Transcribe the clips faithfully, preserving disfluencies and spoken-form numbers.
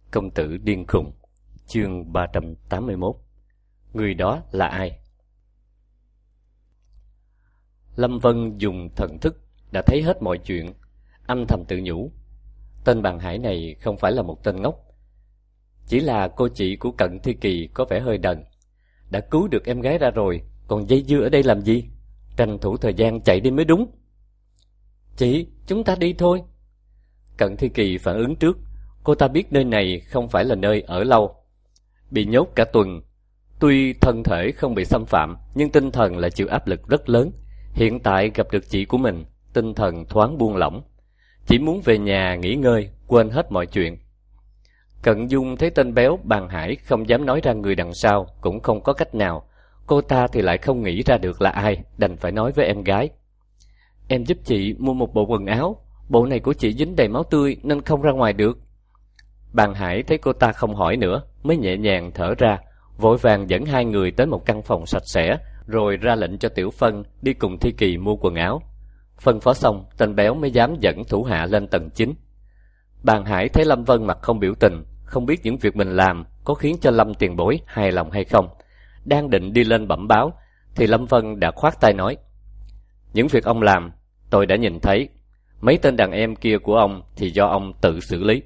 Công tử điên khùng. Chương ba trăm tám mươi mốt. Người đó là ai? Lâm Vân dùng thần thức đã thấy hết mọi chuyện. Anh thầm tự nhủ, tên Bàn Hải này không phải là một tên ngốc. Chỉ là cô chị của Cận Thi Kỳ có vẻ hơi đần. Đã cứu được em gái ra rồi, còn dây dưa ở đây làm gì? Tranh thủ thời gian chạy đi mới đúng. Chị, chúng ta đi thôi. Cận Thi Kỳ phản ứng trước. Cô ta biết nơi này không phải là nơi ở lâu. Bị nhốt cả tuần, tuy thân thể không bị xâm phạm, nhưng tinh thần lại chịu áp lực rất lớn. Hiện tại gặp được chị của mình, tinh thần thoáng buông lỏng. Chỉ muốn về nhà nghỉ ngơi, quên hết mọi chuyện. Cận Dung thấy tên béo Bàn Hải không dám nói ra người đằng sau, cũng không có cách nào. Cô ta thì lại không nghĩ ra được là ai, đành phải nói với em gái. Em giúp chị mua một bộ quần áo, bộ này của chị dính đầy máu tươi nên không ra ngoài được. Bàn Hải thấy cô ta không hỏi nữa, mới nhẹ nhàng thở ra, vội vàng dẫn hai người tới một căn phòng sạch sẽ, rồi ra lệnh cho Tiểu Phân đi cùng Thi Kỳ mua quần áo. Phân phó xong, tên béo mới dám dẫn thủ hạ lên tầng chín. Bàn Hải thấy Lâm Vân mặt không biểu tình, không biết những việc mình làm có khiến cho Lâm tiền bối hài lòng hay không. Đang định đi lên bẩm báo, thì Lâm Vân đã khoát tay nói, những việc ông làm, tôi đã nhìn thấy. Mấy tên đàn em kia của ông thì do ông tự xử lý.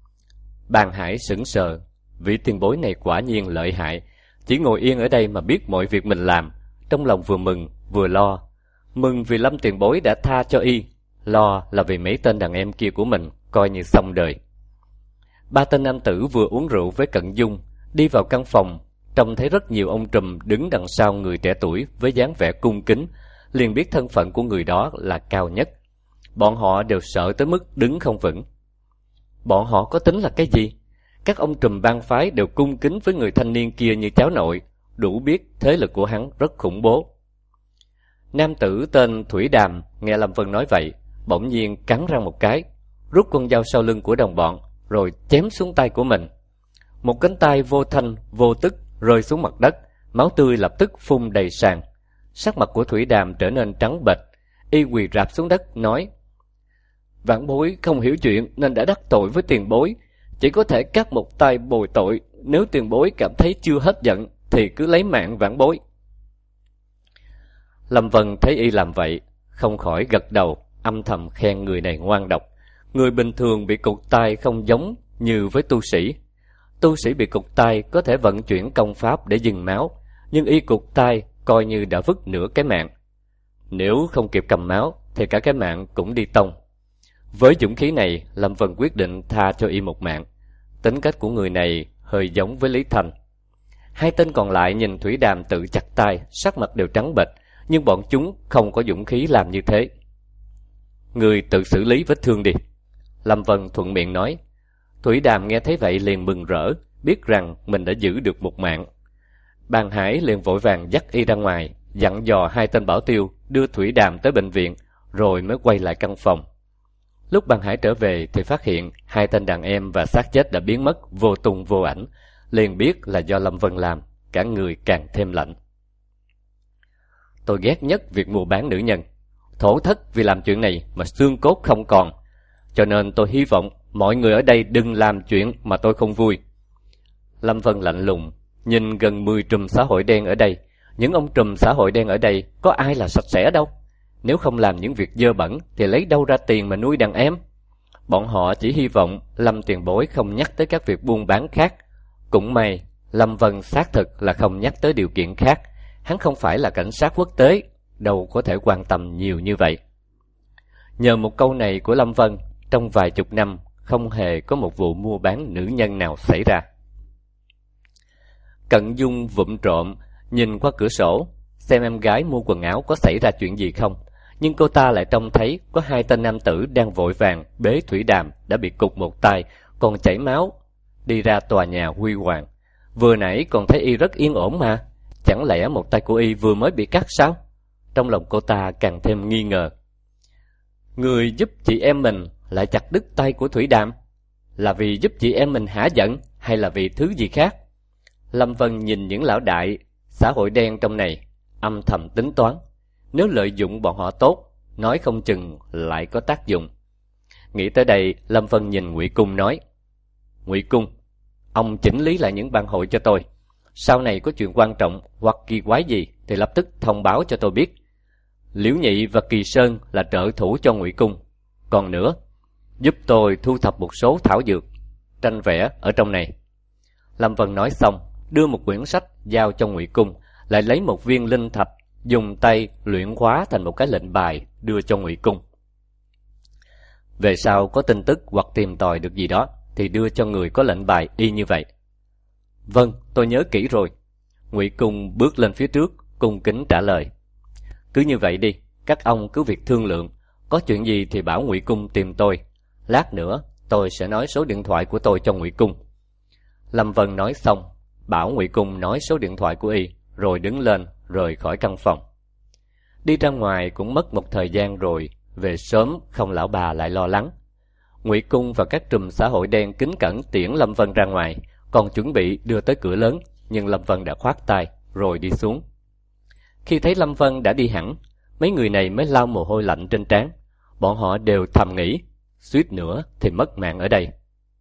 Bàn Hải sững sờ, vị tiền bối này quả nhiên lợi hại, chỉ ngồi yên ở đây mà biết mọi việc mình làm. Trong lòng vừa mừng vừa lo. Mừng vì Lâm tiền bối đã tha cho y, lo là vì mấy tên đàn em kia của mình coi như xong đời. Ba tên nam tử vừa uống rượu với Cận Dung, đi vào căn phòng, trông thấy rất nhiều ông trùm đứng đằng sau người trẻ tuổi với dáng vẻ cung kính, liền biết thân phận của người đó là cao nhất. Bọn họ đều sợ tới mức đứng không vững. Bọn họ có tính là cái gì? Các ông trùm bang phái đều cung kính với người thanh niên kia như cháu nội, đủ biết thế lực của hắn rất khủng bố. Nam tử tên Thủy Đàm nghe Lâm Vân nói vậy, bỗng nhiên cắn răng một cái, rút con dao sau lưng của đồng bọn, rồi chém xuống tay của mình. Một cánh tay vô thanh vô tức rơi xuống mặt đất, máu tươi lập tức phun đầy sàn. Sắc mặt của Thủy Đàm trở nên trắng bệch, y quỳ rạp xuống đất nói, vãn bối không hiểu chuyện nên đã đắc tội với tiền bối, chỉ có thể cắt một tay bồi tội. Nếu tiền bối cảm thấy chưa hết giận thì cứ lấy mạng vãn bối. Lâm Vân thấy y làm vậy, không khỏi gật đầu, âm thầm khen người này ngoan độc. Người bình thường bị cụt tay không giống như với tu sĩ. Tu sĩ bị cụt tay có thể vận chuyển công pháp để dừng máu, nhưng y cụt tay coi như đã vứt nửa cái mạng. Nếu không kịp cầm máu thì cả cái mạng cũng đi tông. Với dũng khí này, Lâm Vân quyết định tha cho y một mạng. Tính cách của người này hơi giống với Lý Thành. Hai tên còn lại nhìn Thủy Đàm tự chặt tay, sắc mặt đều trắng bệch, nhưng bọn chúng không có dũng khí làm như thế. Người tự xử lý vết thương đi, Lâm Vân thuận miệng nói. Thủy Đàm nghe thấy vậy liền mừng rỡ, biết rằng mình đã giữ được một mạng. Bàn Hải liền vội vàng dắt y ra ngoài, dặn dò hai tên bảo tiêu đưa Thủy Đàm tới bệnh viện, rồi mới quay lại căn phòng. Lúc Bàn Hải trở về thì phát hiện hai tên đàn em và xác chết đã biến mất vô tung vô ảnh, liền biết là do Lâm Vân làm, cả người càng thêm lạnh. Tôi ghét nhất việc mua bán nữ nhân, thổ thất vì làm chuyện này mà xương cốt không còn, cho nên tôi hy vọng mọi người ở đây đừng làm chuyện mà tôi không vui. Lâm Vân lạnh lùng nhìn gần mười trùm xã hội đen ở đây. Những ông trùm xã hội đen ở đây có ai là sạch sẽ đâu. Nếu không làm những việc dơ bẩn thì lấy đâu ra tiền mà nuôi đàn em. Bọn họ chỉ hy vọng Lâm tiền bối không nhắc tới các việc buôn bán khác. Cũng may Lâm Vân xác thực là không nhắc tới điều kiện khác. Hắn không phải là cảnh sát quốc tế, đâu có thể quan tâm nhiều như vậy. Nhờ một câu này của Lâm Vân, trong vài chục năm không hề có một vụ mua bán nữ nhân nào xảy ra. Cận Dung vụng trộm nhìn qua cửa sổ, xem em gái mua quần áo có xảy ra chuyện gì không. Nhưng cô ta lại trông thấy có hai tên nam tử đang vội vàng bế Thủy Đàm đã bị cụt một tay, còn chảy máu, đi ra tòa nhà huy hoàng. Vừa nãy còn thấy y rất yên ổn mà, chẳng lẽ một tay của y vừa mới bị cắt sao? Trong lòng cô ta càng thêm nghi ngờ. Người giúp chị em mình lại chặt đứt tay của Thủy Đàm, là vì giúp chị em mình hả giận hay là vì thứ gì khác? Lâm Vân nhìn những lão đại xã hội đen trong này, âm thầm tính toán. Nếu lợi dụng bọn họ tốt, nói không chừng lại có tác dụng. Nghĩ tới đây, Lâm Vân nhìn Ngụy Cung nói, Ngụy Cung, ông chỉnh lý lại những ban hội cho tôi. Sau này có chuyện quan trọng hoặc kỳ quái gì thì lập tức thông báo cho tôi biết. Liễu Nhị và Kỳ Sơn là trợ thủ cho Ngụy Cung. Còn nữa, giúp tôi thu thập một số thảo dược, tranh vẽ ở trong này. Lâm Vân nói xong, đưa một quyển sách giao cho Ngụy Cung, lại lấy một viên linh thạch, dùng tay luyện hóa thành một cái lệnh bài đưa cho Ngụy Cung. Về sau có tin tức hoặc tìm tòi được gì đó thì đưa cho người có lệnh bài y như vậy. Vâng, tôi nhớ kỹ rồi. Ngụy Cung bước lên phía trước, cung kính trả lời. Cứ như vậy đi, các ông cứ việc thương lượng, có chuyện gì thì bảo Ngụy Cung tìm tôi. Lát nữa tôi sẽ nói số điện thoại của tôi cho Ngụy Cung. Lâm Vân nói xong, bảo Ngụy Cung nói số điện thoại của y, rồi đứng lên rời khỏi căn phòng. Đi ra ngoài cũng mất một thời gian rồi, về sớm không lão bà lại lo lắng. Ngụy Cung và các trùm xã hội đen kính cẩn tiễn Lâm Vân ra ngoài, còn chuẩn bị đưa tới cửa lớn, nhưng Lâm Vân đã khoát tay rồi đi xuống. Khi thấy Lâm Vân đã đi hẳn, mấy người này mới lau mồ hôi lạnh trên trán. Bọn họ đều thầm nghĩ, suýt nữa thì mất mạng ở đây.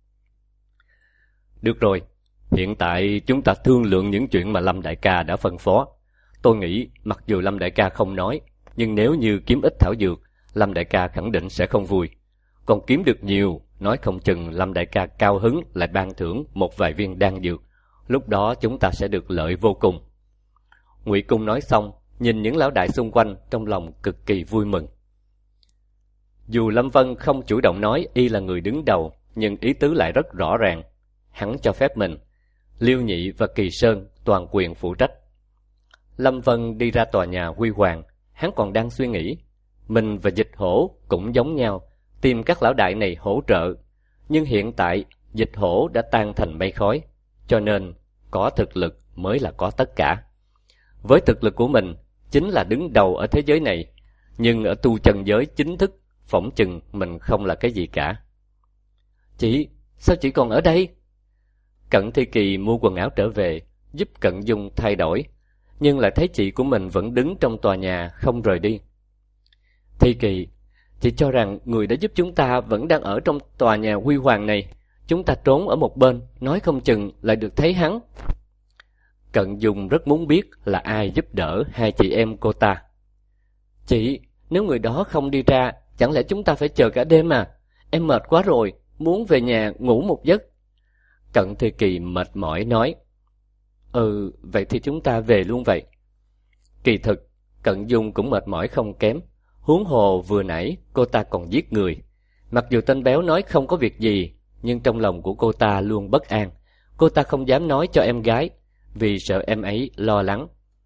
Được rồi, hiện tại chúng ta thương lượng những chuyện mà Lâm đại ca đã phân phó. Tôi nghĩ mặc dù Lâm đại ca không nói, nhưng nếu như kiếm ít thảo dược, Lâm đại ca khẳng định sẽ không vui. Còn kiếm được nhiều, nói không chừng Lâm đại ca cao hứng lại ban thưởng một vài viên đan dược. Lúc đó chúng ta sẽ được lợi vô cùng. Ngụy Cung nói xong, nhìn những lão đại xung quanh, trong lòng cực kỳ vui mừng. Dù Lâm Vân không chủ động nói y là người đứng đầu, nhưng ý tứ lại rất rõ ràng. Hắn cho phép mình, Liêu Nhị và Kỳ Sơn toàn quyền phụ trách. Lâm Vân đi ra tòa nhà Huy Hoàng, hắn còn đang suy nghĩ. Mình và Dịch Hổ cũng giống nhau, tìm các lão đại này hỗ trợ. Nhưng hiện tại, Dịch Hổ đã tan thành mây khói, cho nên có thực lực mới là có tất cả. Với thực lực của mình, chính là đứng đầu ở thế giới này, nhưng ở tu chân giới chính thức, phỏng chừng mình không là cái gì cả. Chị, sao chị còn ở đây? Cận Thi Kỳ mua quần áo trở về, giúp Cận Dung thay đổi, nhưng lại thấy chị của mình vẫn đứng trong tòa nhà không rời đi. Thi Kỳ, chị cho rằng người đã giúp chúng ta vẫn đang ở trong tòa nhà Huy Hoàng này. Chúng ta trốn ở một bên, nói không chừng lại được thấy hắn. Cận Dung rất muốn biết là ai giúp đỡ hai chị em cô ta. Chị, nếu người đó không đi ra, chẳng lẽ chúng ta phải chờ cả đêm à? Em mệt quá rồi, muốn về nhà ngủ một giấc. Cận Thi Kỳ mệt mỏi nói. Ừ, vậy thì chúng ta về luôn vậy. Kỳ thực, Cận Dung cũng mệt mỏi không kém. Huống hồ vừa nãy cô ta còn giết người. Mặc dù tên béo nói không có việc gì, nhưng trong lòng của cô ta luôn bất an. Cô ta không dám nói cho em gái, vì sợ em ấy lo lắng.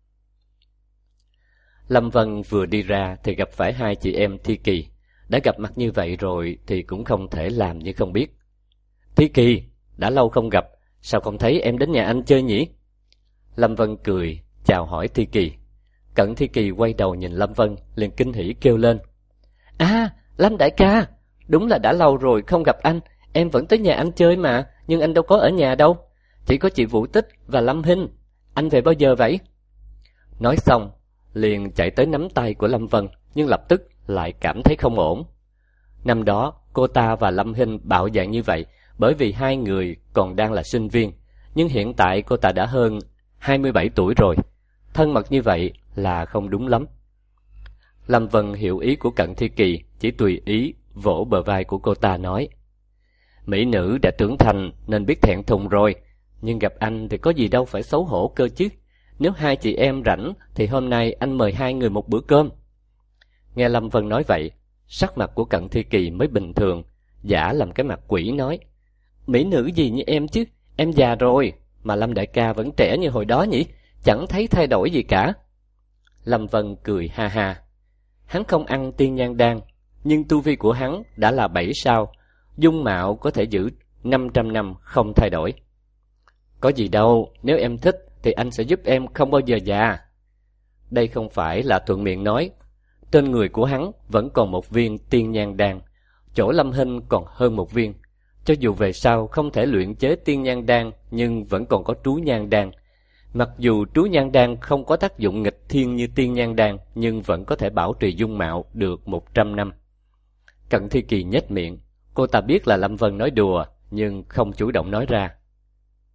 Lâm Vân vừa đi ra thì gặp phải hai chị em Thi Kỳ. Đã gặp mặt như vậy rồi thì cũng không thể làm như không biết. Thi Kỳ, đã lâu không gặp, sao không thấy em đến nhà anh chơi nhỉ? Lâm Vân cười, chào hỏi Thi Kỳ. Cận Thi Kỳ quay đầu nhìn Lâm Vân, liền kinh hỉ kêu lên. À, Lâm đại ca, đúng là đã lâu rồi không gặp anh, em vẫn tới nhà anh chơi mà, nhưng anh đâu có ở nhà đâu. Chỉ có chị Vũ Tích và Lâm Hinh, anh về bao giờ vậy? Nói xong, liền chạy tới nắm tay của Lâm Vân, nhưng lập tức lại cảm thấy không ổn. Năm đó, cô ta và Lâm Hinh bạo dạn như vậy, bởi vì hai người còn đang là sinh viên, nhưng hiện tại cô ta đã hơn hai mươi bảy tuổi rồi. Thân mật như vậy là không đúng lắm. Lâm Vân hiểu ý của Cận Thi Kỳ, chỉ tùy ý vỗ bờ vai của cô ta nói. Mỹ nữ đã trưởng thành nên biết thẹn thùng rồi, nhưng gặp anh thì có gì đâu phải xấu hổ cơ chứ. Nếu hai chị em rảnh thì hôm nay anh mời hai người một bữa cơm. Nghe Lâm Vân nói vậy, sắc mặt của Cận Thi Kỳ mới bình thường, giả làm cái mặt quỷ nói. Mỹ nữ gì như em chứ, em già rồi, mà Lâm đại ca vẫn trẻ như hồi đó nhỉ, chẳng thấy thay đổi gì cả. Lâm Vân cười ha ha. Hắn không ăn tiên nhan đan, nhưng tu vi của hắn đã là bảy sao, dung mạo có thể giữ năm trăm năm không thay đổi. Có gì đâu, nếu em thích thì anh sẽ giúp em không bao giờ già. Đây không phải là thuận miệng nói. Trên người của hắn vẫn còn một viên tiên nhan đan, chỗ Lâm Hinh còn hơn một viên. Cho dù về sau không thể luyện chế tiên nhan đan, nhưng vẫn còn có trú nhan đan. Mặc dù trú nhan đan không có tác dụng nghịch thiên như tiên nhan đan, nhưng vẫn có thể bảo trì dung mạo được một trăm năm. Cận Thi Kỳ nhếch miệng, cô ta biết là Lâm Vân nói đùa, nhưng không chủ động nói ra.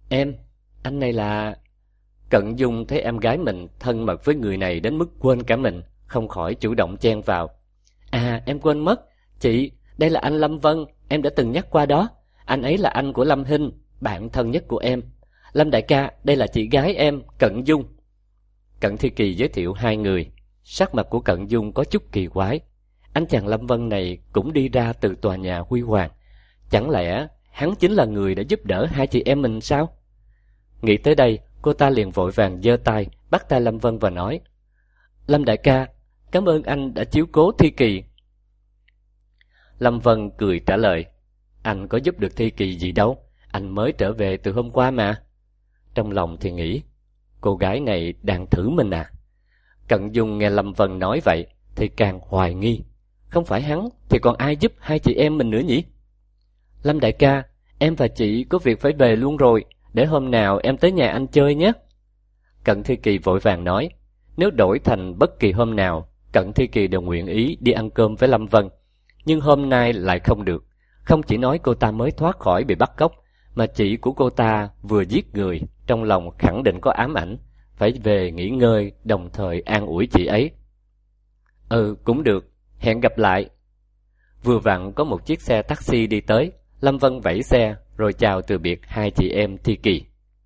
Em, anh này là... Cận Dung thấy em gái mình thân mật với người này đến mức quên cả mình, không khỏi chủ động chen vào. À, em quên mất, chị, đây là anh Lâm Vân, em đã từng nhắc qua đó. Anh ấy là anh của Lâm Hinh, bạn thân nhất của em. Lâm đại ca, đây là chị gái em, Cận Dung. Cận Thi Kỳ giới thiệu hai người. Sắc mặt của Cận Dung có chút kỳ quái. Anh chàng Lâm Vân này cũng đi ra từ tòa nhà huy hoàng. Chẳng lẽ hắn chính là người đã giúp đỡ hai chị em mình sao? Nghĩ tới đây, cô ta liền vội vàng giơ tay bắt tay Lâm Vân và nói: Lâm đại ca, cảm ơn anh đã chiếu cố Thi Kỳ. Lâm Vân cười trả lời: Anh có giúp được Thi Kỳ gì đâu, anh mới trở về từ hôm qua mà. Trong lòng thì nghĩ, cô gái này đang thử mình à? Cận Dung nghe Lâm Vân nói vậy thì càng hoài nghi, không phải hắn thì còn ai giúp hai chị em mình nữa nhỉ? Lâm đại ca, em và chị có việc phải về luôn rồi, để hôm nào em tới nhà anh chơi nhé. Cận Thi Kỳ vội vàng nói, nếu đổi thành bất kỳ hôm nào, Cận Thi Kỳ đều nguyện ý đi ăn cơm với Lâm Vân. Nhưng hôm nay lại không được. Không chỉ nói cô ta mới thoát khỏi bị bắt cóc, mà chị của cô ta vừa giết người, trong lòng khẳng định có ám ảnh, phải về nghỉ ngơi, đồng thời an ủi chị ấy. Ừ, cũng được, hẹn gặp lại. Vừa vặn có một chiếc xe taxi đi tới, Lâm Vân vẫy xe rồi chào từ biệt hai chị em Thi Kỳ.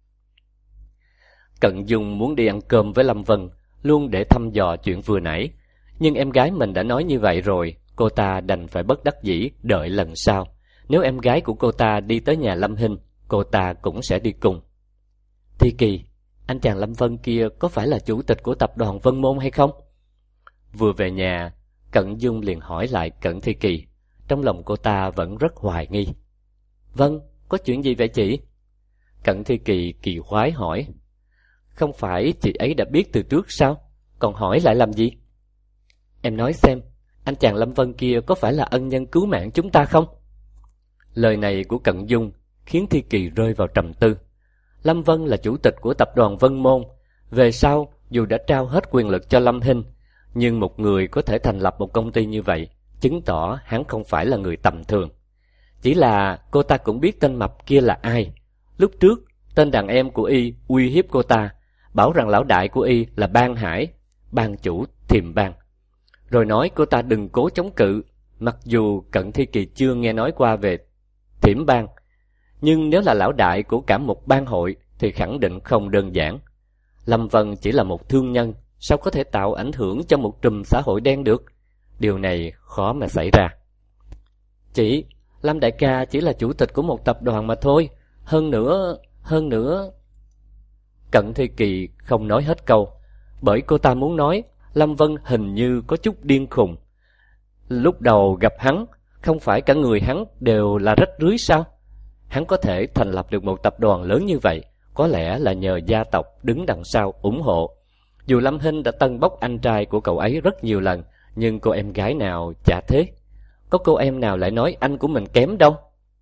Cận Dung muốn đi ăn cơm với Lâm Vân, luôn để thăm dò chuyện vừa nãy, nhưng em gái mình đã nói như vậy rồi, cô ta đành phải bất đắc dĩ đợi lần sau. Nếu em gái của cô ta đi tới nhà Lâm Hinh, cô ta cũng sẽ đi cùng. Thi Kỳ, anh chàng Lâm Vân kia có phải là chủ tịch của tập đoàn Vân Môn hay không? Vừa về nhà, Cận Dung liền hỏi lại Cận Thi Kỳ. Trong lòng cô ta vẫn rất hoài nghi. Vâng, có chuyện gì vậy chị? Cận Thi Kỳ kỳ quái hỏi. Không phải chị ấy đã biết từ trước sao? Còn hỏi lại làm gì? Em nói xem, anh chàng Lâm Vân kia có phải là ân nhân cứu mạng chúng ta không? Lời này của Cận Dung khiến Thi Kỳ rơi vào trầm tư. Lâm Vân là chủ tịch của tập đoàn Vân Môn. Về sau, dù đã trao hết quyền lực cho Lâm Hinh, nhưng một người có thể thành lập một công ty như vậy, chứng tỏ hắn không phải là người tầm thường. Chỉ là cô ta cũng biết tên mập kia là ai. Lúc trước, tên đàn em của y uy hiếp cô ta, bảo rằng lão đại của y là Ban Hải, ban chủ Thiềm Bang. Rồi nói cô ta đừng cố chống cự, mặc dù Cận Thi Kỳ chưa nghe nói qua về Thiểm Bang. Nhưng nếu là lão đại của cả một bang hội thì khẳng định không đơn giản. Lâm Vân chỉ là một thương nhân, sao có thể tạo ảnh hưởng cho một trùm xã hội đen được? Điều này khó mà xảy ra. Chị, Lâm đại ca chỉ là chủ tịch của một tập đoàn mà thôi. Hơn nữa, hơn nữa... Cận Thi Kỳ không nói hết câu, bởi cô ta muốn nói Lâm Vân hình như có chút điên khùng. Lúc đầu gặp hắn, không phải cả người hắn đều là rách rưới sao? Hắn có thể thành lập được một tập đoàn lớn như vậy, có lẽ là nhờ gia tộc đứng đằng sau ủng hộ. Dù Lâm Hinh đã tân bốc anh trai của cậu ấy rất nhiều lần, nhưng cô em gái nào chả thế. Có cô em nào lại nói anh của mình kém đâu.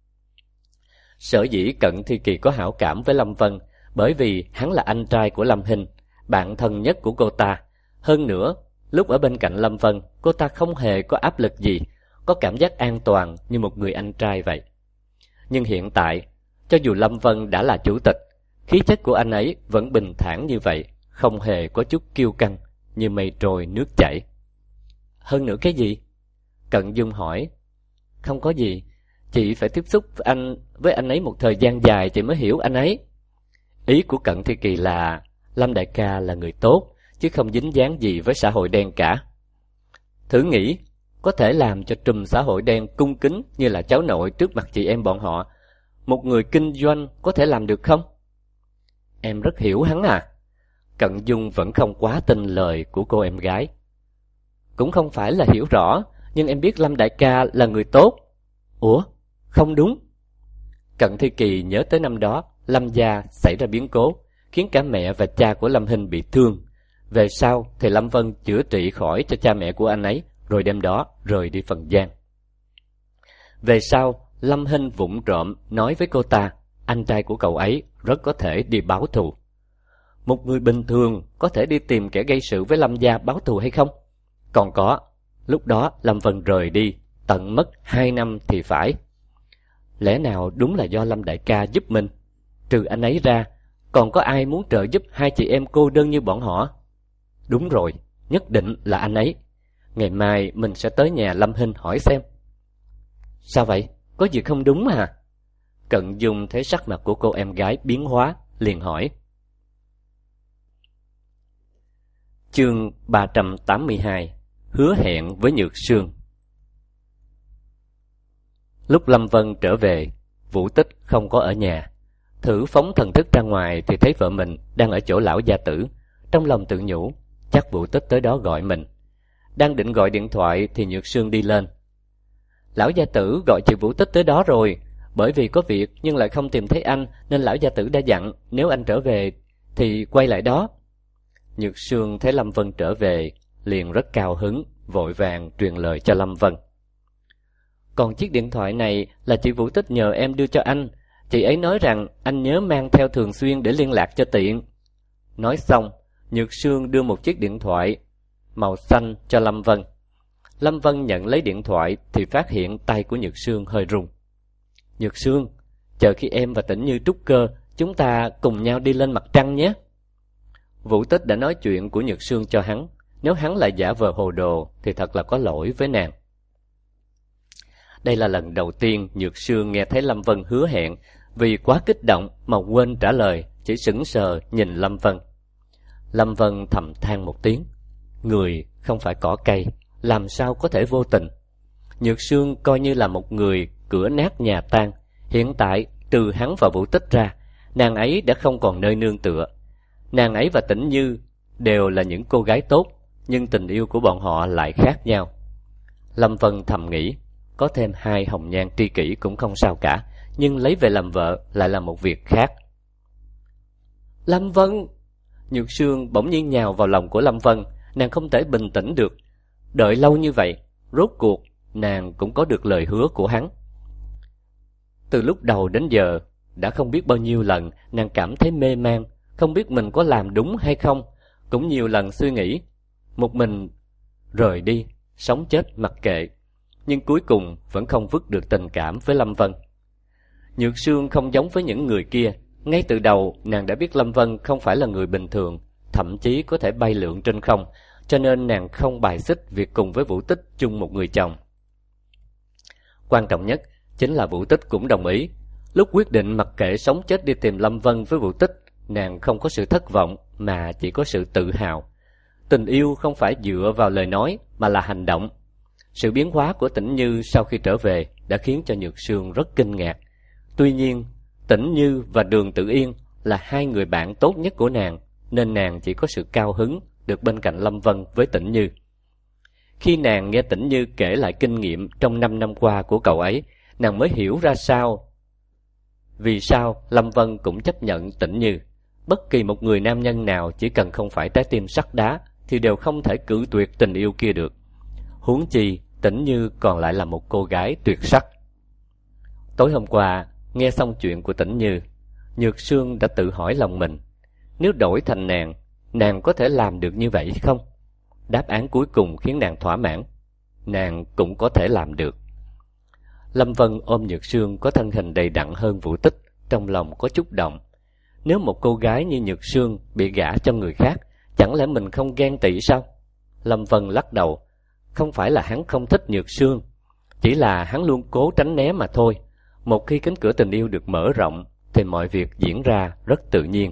Sở dĩ Cận Thi Kỳ có hảo cảm với Lâm Vân, bởi vì hắn là anh trai của Lâm Hinh, bạn thân nhất của cô ta. Hơn nữa, lúc ở bên cạnh Lâm Vân, cô ta không hề có áp lực gì, có cảm giác an toàn như một người anh trai vậy. Nhưng hiện tại, cho dù Lâm Vân đã là chủ tịch, khí chất của anh ấy vẫn bình thản như vậy, không hề có chút kiêu căng, như mây trôi nước chảy. Hơn nữa cái gì? Cận Dung hỏi. Không có gì, chị phải tiếp xúc với anh, với anh ấy một thời gian dài chị mới hiểu anh ấy. Ý của Cận Thi Kỳ là Lâm đại ca là người tốt, chứ không dính dáng gì với xã hội đen cả. Thử nghĩ, có thể làm cho trùm xã hội đen cung kính như là cháu nội trước mặt chị em bọn họ, một người kinh doanh có thể làm được không? Em rất hiểu hắn à? Cận Dung vẫn không quá tin lời của cô em gái. Cũng không phải là hiểu rõ, nhưng em biết Lâm đại ca là người tốt. Ủa? Không đúng. Cận Thi Kỳ nhớ tới năm đó, Lâm gia xảy ra biến cố, khiến cả mẹ và cha của Lâm Hinh bị thương. Về sau thì Lâm Vân chữa trị khỏi cho cha mẹ của anh ấy, rồi đêm đó rời đi Phần Giang. Về sau, Lâm Hinh vụng trộm nói với cô ta, anh trai của cậu ấy rất có thể đi báo thù. Một người bình thường có thể đi tìm kẻ gây sự với Lâm gia báo thù hay không? Còn có, lúc đó Lâm Vân rời đi, tận mất hai năm thì phải. Lẽ nào đúng là do Lâm đại ca giúp mình? trừ anh ấy ra, còn có ai muốn trợ giúp hai chị em cô đơn như bọn họ? Đúng rồi, nhất định là anh ấy. Ngày mai mình sẽ tới nhà Lâm Hinh hỏi xem. Sao vậy? Có gì không đúng à? Cận Dung thấy sắc mặt của cô em gái biến hóa, liền hỏi. Chương ba trăm tám mươi hai. Hứa hẹn với Nhược Sương. Lúc Lâm Vân trở về, Vũ Tích không có ở nhà. Thử phóng thần thức ra ngoài thì thấy vợ mình đang ở chỗ lão gia tử. Trong lòng tự nhủ, chắc Vũ Tích tới đó gọi mình. Đang định gọi điện thoại thì Nhược Sương đi lên. Lão gia tử gọi chị Vũ Tích tới đó rồi. Bởi vì có việc nhưng lại không tìm thấy anh, nên lão gia tử đã dặn nếu anh trở về thì quay lại đó. Nhược Sương thấy Lâm Vân trở về, liền rất cao hứng, vội vàng truyền lời cho Lâm Vân. Còn chiếc điện thoại này là chị Vũ Tích nhờ em đưa cho anh. Chị ấy nói rằng anh nhớ mang theo thường xuyên để liên lạc cho tiện. Nói xong, Nhược Sương đưa một chiếc điện thoại màu xanh cho Lâm Vân. Lâm Vân nhận lấy điện thoại thì phát hiện tay của Nhược Sương hơi run. Nhược Sương, chờ khi em và Tĩnh Như trút cơ, chúng ta cùng nhau đi lên mặt trăng nhé. Vũ Tích đã nói chuyện của Nhược Sương cho hắn. Nếu hắn lại giả vờ hồ đồ thì thật là có lỗi với nàng. Đây là lần đầu tiên Nhược Sương nghe thấy Lâm Vân hứa hẹn. Vì quá kích động mà quên trả lời, chỉ sững sờ nhìn Lâm Vân. Lâm Vân thầm than một tiếng. Người không phải cỏ cây, làm sao có thể vô tình. Nhược Sương coi như là một người cửa nát nhà tan. Hiện tại trừ hắn và Vũ Tích ra, nàng ấy đã không còn nơi nương tựa. Nàng ấy và Tĩnh Như đều là những cô gái tốt, nhưng tình yêu của bọn họ lại khác nhau. Lâm Vân thầm nghĩ, có thêm hai hồng nhan tri kỷ cũng không sao cả, nhưng lấy về làm vợ lại là một việc khác. Lâm Vân! Nhược Sương bỗng nhiên nhào vào lòng của Lâm Vân. Nàng không thể bình tĩnh được. Đợi lâu như vậy, rốt cuộc nàng cũng có được lời hứa của hắn. Từ lúc đầu đến giờ, đã không biết bao nhiêu lần nàng cảm thấy mê man, không biết mình có làm đúng hay không. Cũng nhiều lần suy nghĩ một mình rời đi, sống chết mặc kệ, nhưng cuối cùng vẫn không vứt được tình cảm với Lâm Vân. Nhược Sương không giống với những người kia. Ngay từ đầu nàng đã biết Lâm Vân không phải là người bình thường, thậm chí có thể bay lượn trên không, cho nên nàng không bài xích việc cùng với Vũ Tích chung một người chồng. Quan trọng nhất chính là Vũ Tích cũng đồng ý. Lúc quyết định mặc kệ sống chết đi tìm Lâm Vân với Vũ Tích, nàng không có sự thất vọng mà chỉ có sự tự hào. Tình yêu không phải dựa vào lời nói mà là hành động. Sự biến hóa của Tĩnh Như sau khi trở về đã khiến cho Nhược Sương rất kinh ngạc. Tuy nhiên, Tĩnh Như và Đường Tử Yên là hai người bạn tốt nhất của nàng, nên nàng chỉ có sự cao hứng được bên cạnh Lâm Vân với Tĩnh Như. Khi nàng nghe Tĩnh Như kể lại kinh nghiệm trong năm năm qua của cậu ấy, nàng mới hiểu ra sao vì sao Lâm Vân cũng chấp nhận Tĩnh Như. Bất kỳ một người nam nhân nào chỉ cần không phải trái tim sắt đá thì đều không thể cự tuyệt tình yêu kia được. Huống chi Tĩnh Như còn lại là một cô gái tuyệt sắc. Tối hôm qua, nghe xong chuyện của Tĩnh Như, Nhược Sương đã tự hỏi lòng mình, nếu đổi thành nàng, nàng có thể làm được như vậy không? Đáp án cuối cùng khiến nàng thỏa mãn, nàng cũng có thể làm được. Lâm Vân ôm Nhược Sương có thân hình đầy đặn hơn Vũ Tích, trong lòng có chút động. Nếu một cô gái như Nhược Sương bị gả cho người khác, chẳng lẽ mình không ghen tị sao? Lâm Vân lắc đầu, không phải là hắn không thích Nhược Sương, chỉ là hắn luôn cố tránh né mà thôi. Một khi cánh cửa tình yêu được mở rộng thì mọi việc diễn ra rất tự nhiên.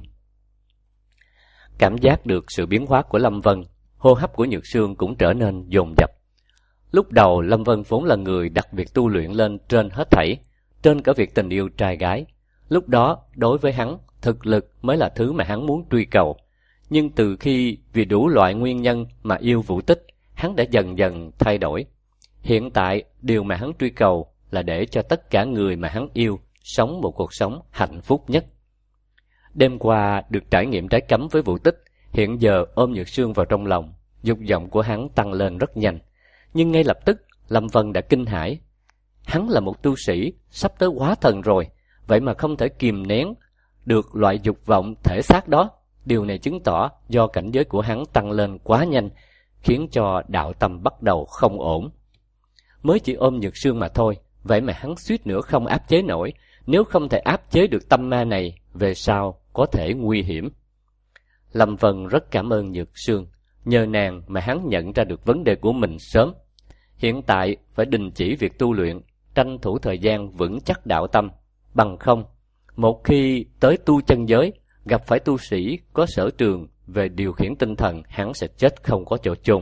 Cảm giác được sự biến hóa của Lâm Vân, hô hấp của Nhược Sương cũng trở nên dồn dập. Lúc đầu Lâm Vân vốn là người đặt việc tu luyện lên trên hết thảy, trên cả việc tình yêu trai gái. Lúc đó đối với hắn, thực lực mới là thứ mà hắn muốn truy cầu. Nhưng từ khi vì đủ loại nguyên nhân mà yêu Vũ Tích, hắn đã dần dần thay đổi. Hiện tại điều mà hắn truy cầu là để cho tất cả người mà hắn yêu sống một cuộc sống hạnh phúc nhất. Đêm qua được trải nghiệm trái cấm với Vũ Tích, hiện giờ ôm Nhược Sương vào trong lòng, dục vọng của hắn tăng lên rất nhanh. Nhưng ngay lập tức Lâm Vân đã kinh hãi. Hắn là một tu sĩ sắp tới hóa thần rồi, vậy mà không thể kìm nén được loại dục vọng thể xác đó. Điều này chứng tỏ do cảnh giới của hắn tăng lên quá nhanh, khiến cho đạo tâm bắt đầu không ổn. Mới chỉ ôm Nhược Sương mà thôi, vậy mà hắn suýt nữa không áp chế nổi. Nếu không thể áp chế được tâm ma này, về sau có thể nguy hiểm. Lâm Vân rất cảm ơn Nhược Sương, nhờ nàng mà hắn nhận ra được vấn đề của mình sớm. Hiện tại phải đình chỉ việc tu luyện, tranh thủ thời gian vững chắc đạo tâm, bằng không, một khi tới tu chân giới, gặp phải tu sĩ có sở trường về điều khiển tinh thần, hắn sẽ chết không có chỗ chôn.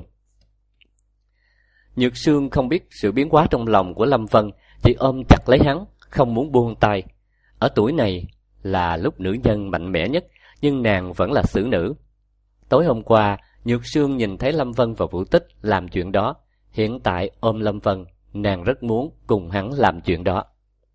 Nhược Sương không biết sự biến hóa trong lòng của Lâm Vân, chỉ ôm chặt lấy hắn, không muốn buông tay. Ở tuổi này là lúc nữ nhân mạnh mẽ nhất, nhưng nàng vẫn là xử nữ. Tối hôm qua, Nhược Sương nhìn thấy Lâm Vân và Vũ Tích làm chuyện đó. Hiện tại ôm Lâm Vân, nàng rất muốn cùng hắn làm chuyện đó.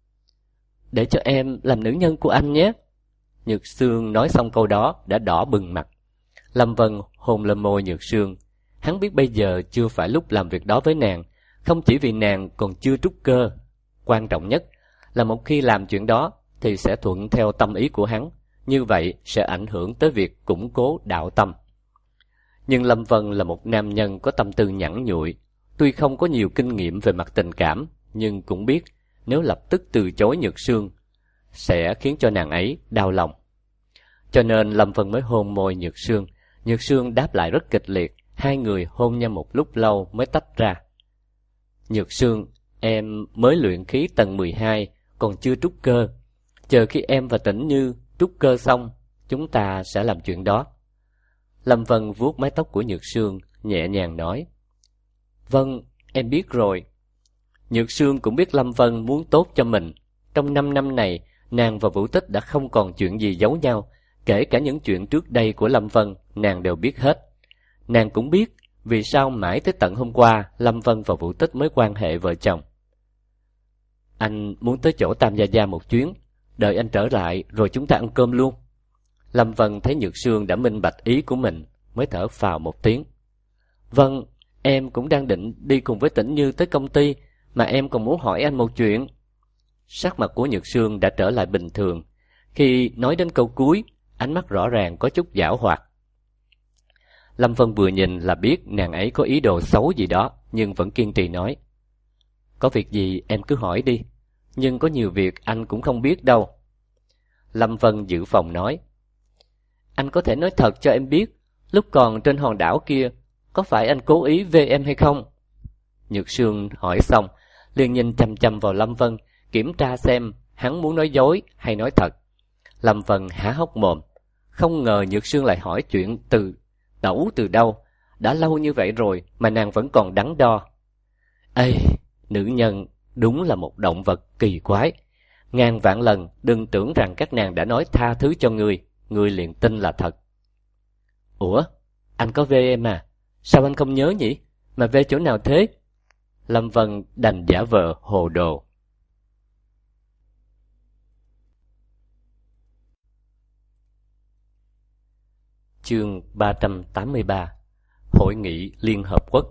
Để cho em làm nữ nhân của anh nhé. Nhược Sương nói xong câu đó đã đỏ bừng mặt. Lâm Vân hôn lên môi Nhược Sương. Hắn biết bây giờ chưa phải lúc làm việc đó với nàng, không chỉ vì nàng còn chưa trúc cơ. Quan trọng nhất là một khi làm chuyện đó thì sẽ thuận theo tâm ý của hắn, như vậy sẽ ảnh hưởng tới việc củng cố đạo tâm. Nhưng Lâm Vân là một nam nhân có tâm tư nhẵn nhụi, tuy không có nhiều kinh nghiệm về mặt tình cảm, nhưng cũng biết nếu lập tức từ chối Nhược Sương sẽ khiến cho nàng ấy đau lòng. Cho nên Lâm Vân mới hôn môi Nhược Sương. Nhược Sương đáp lại rất kịch liệt, hai người hôn nhau một lúc lâu mới tách ra. Nhược Sương, em mới luyện khí tầng mười hai, còn chưa trúc cơ. Chờ khi em và Tĩnh Như trúc cơ xong, chúng ta sẽ làm chuyện đó. Lâm Vân vuốt mái tóc của Nhược Sương, nhẹ nhàng nói. Vâng, em biết rồi. Nhược Sương cũng biết Lâm Vân muốn tốt cho mình. Trong năm năm này, nàng và Vũ Tích đã không còn chuyện gì giấu nhau. Kể cả những chuyện trước đây của Lâm Vân, nàng đều biết hết. Nàng cũng biết vì sao mãi tới tận hôm qua Lâm Vân và Vũ Tích mới quan hệ vợ chồng. Anh muốn tới chỗ Tam Gia Gia một chuyến, đợi anh trở lại rồi chúng ta ăn cơm luôn. Lâm Vân thấy Nhược Sương đã minh bạch ý của mình, mới thở phào một tiếng. Vâng, em cũng đang định đi cùng với Tĩnh Như tới công ty, mà em còn muốn hỏi anh một chuyện. Sắc mặt của Nhược Sương đã trở lại bình thường. Khi nói đến câu cuối, ánh mắt rõ ràng có chút giảo hoạt. Lâm Vân vừa nhìn là biết nàng ấy có ý đồ xấu gì đó, nhưng vẫn kiên trì nói. Có việc gì em cứ hỏi đi, nhưng có nhiều việc anh cũng không biết đâu. Lâm Vân giữ phòng nói. Anh có thể nói thật cho em biết, lúc còn trên hòn đảo kia, có phải anh cố ý về em hay không? Nhược Sương hỏi xong, liền nhìn chằm chằm vào Lâm Vân, kiểm tra xem hắn muốn nói dối hay nói thật. Lâm Vân há hốc mồm, không ngờ Nhược Sương lại hỏi chuyện từ đẩu từ đâu. Đã lâu như vậy rồi mà nàng vẫn còn đắn đo. Ê, nữ nhân đúng là một động vật kỳ quái. Ngàn vạn lần đừng tưởng rằng các nàng đã nói tha thứ cho ngươi, ngươi liền tin là thật. Ủa, anh có về em à? Sao anh không nhớ nhỉ? Mà về chỗ nào thế? Lâm Vân đành giả vờ hồ đồ. Chương ba trăm tám mươi ba. Hội nghị Liên Hợp Quốc.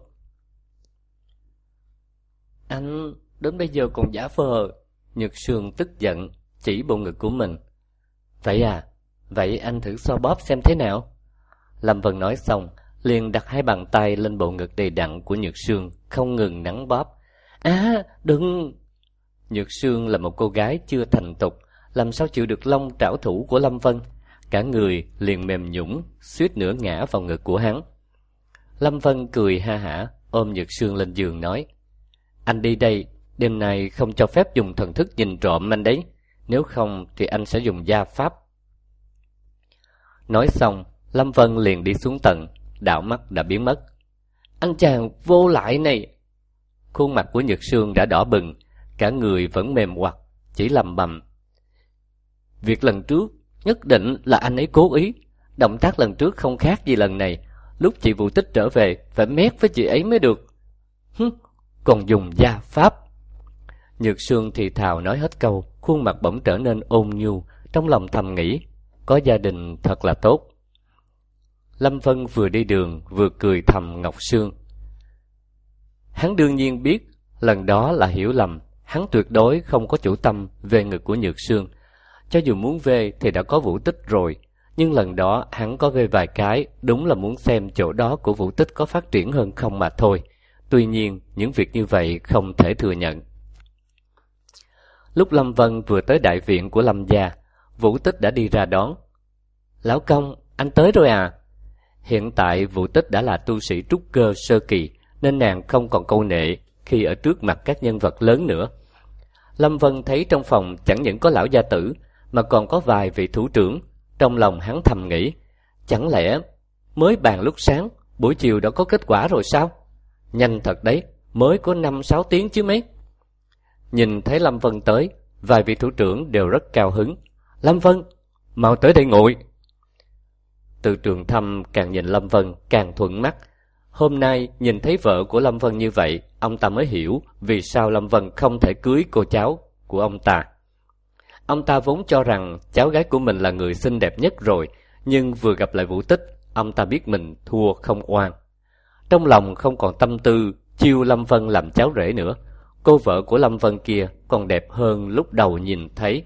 Anh đến bây giờ còn giả vờ. Nhược Sương tức giận, chỉ bộ ngực của mình. Vậy à, vậy anh thử xoa bóp xem thế nào. Lâm Vân nói xong, liền đặt hai bàn tay lên bộ ngực đầy đặn của Nhược Sương, không ngừng nắn bóp. À, đừng! Nhược Sương là một cô gái chưa thành thục, làm sao chịu được long trảo thủ của Lâm Vân. Cả người liền mềm nhũn, suýt nữa ngã vào ngực của hắn. Lâm Vân cười ha hả, ôm Nhược Sương lên giường nói. Anh đi đây, đêm nay không cho phép dùng thần thức nhìn trộm anh đấy. Nếu không thì anh sẽ dùng gia pháp. Nói xong, Lâm Vân liền đi xuống tầng, đạo mắt đã biến mất. Anh chàng vô lại này! Khuôn mặt của Nhược Sương đã đỏ bừng, cả người vẫn mềm oặt, chỉ lầm bầm. Việc lần trước nhất định là anh ấy cố ý. Động tác lần trước không khác gì lần này. Lúc chị Vũ Tích trở về phải mét với chị ấy mới được. Hứ, còn dùng gia pháp. Nhược Sương thì thào nói hết câu, khuôn mặt bỗng trở nên ôn nhu, trong lòng thầm nghĩ, có gia đình thật là tốt. Lâm Vân vừa đi đường vừa cười thầm Ngọc Sương. Hắn đương nhiên biết lần đó là hiểu lầm, hắn tuyệt đối không có chủ tâm về ngực của Nhược Sương. Cho dù muốn về thì đã có Vũ Tích rồi, nhưng lần đó hắn có về vài cái, đúng là muốn xem chỗ đó của Vũ Tích có phát triển hơn không mà thôi. Tuy nhiên, những việc như vậy không thể thừa nhận. Lúc Lâm Vân vừa tới đại viện của Lâm gia, Vũ Tích đã đi ra đón. Lão công, anh tới rồi à? Hiện tại Vũ Tích đã là tu sĩ trúc cơ sơ kỳ, nên nàng không còn câu nệ khi ở trước mặt các nhân vật lớn nữa. Lâm Vân thấy trong phòng chẳng những có lão gia tử, mà còn có vài vị thủ trưởng. Trong lòng hắn thầm nghĩ, chẳng lẽ mới bàn lúc sáng, buổi chiều đã có kết quả rồi sao? Nhanh thật đấy, mới có năm sáu tiếng chứ mấy. Nhìn thấy Lâm Vân tới, vài vị thủ trưởng đều rất cao hứng. Lâm Vân, mau tới đây ngồi. Từ Trường Thâm càng nhìn Lâm Vân càng thuận mắt. Hôm nay nhìn thấy vợ của Lâm Vân như vậy, ông ta mới hiểu vì sao Lâm Vân không thể cưới cô cháu của ông ta. Ông ta vốn cho rằng cháu gái của mình là người xinh đẹp nhất rồi, nhưng vừa gặp lại Vũ Tích, ông ta biết mình thua không oan. Trong lòng không còn tâm tư chiêu Lâm Vân làm cháu rể nữa. Cô vợ của Lâm Vân kia còn đẹp hơn lúc đầu nhìn thấy.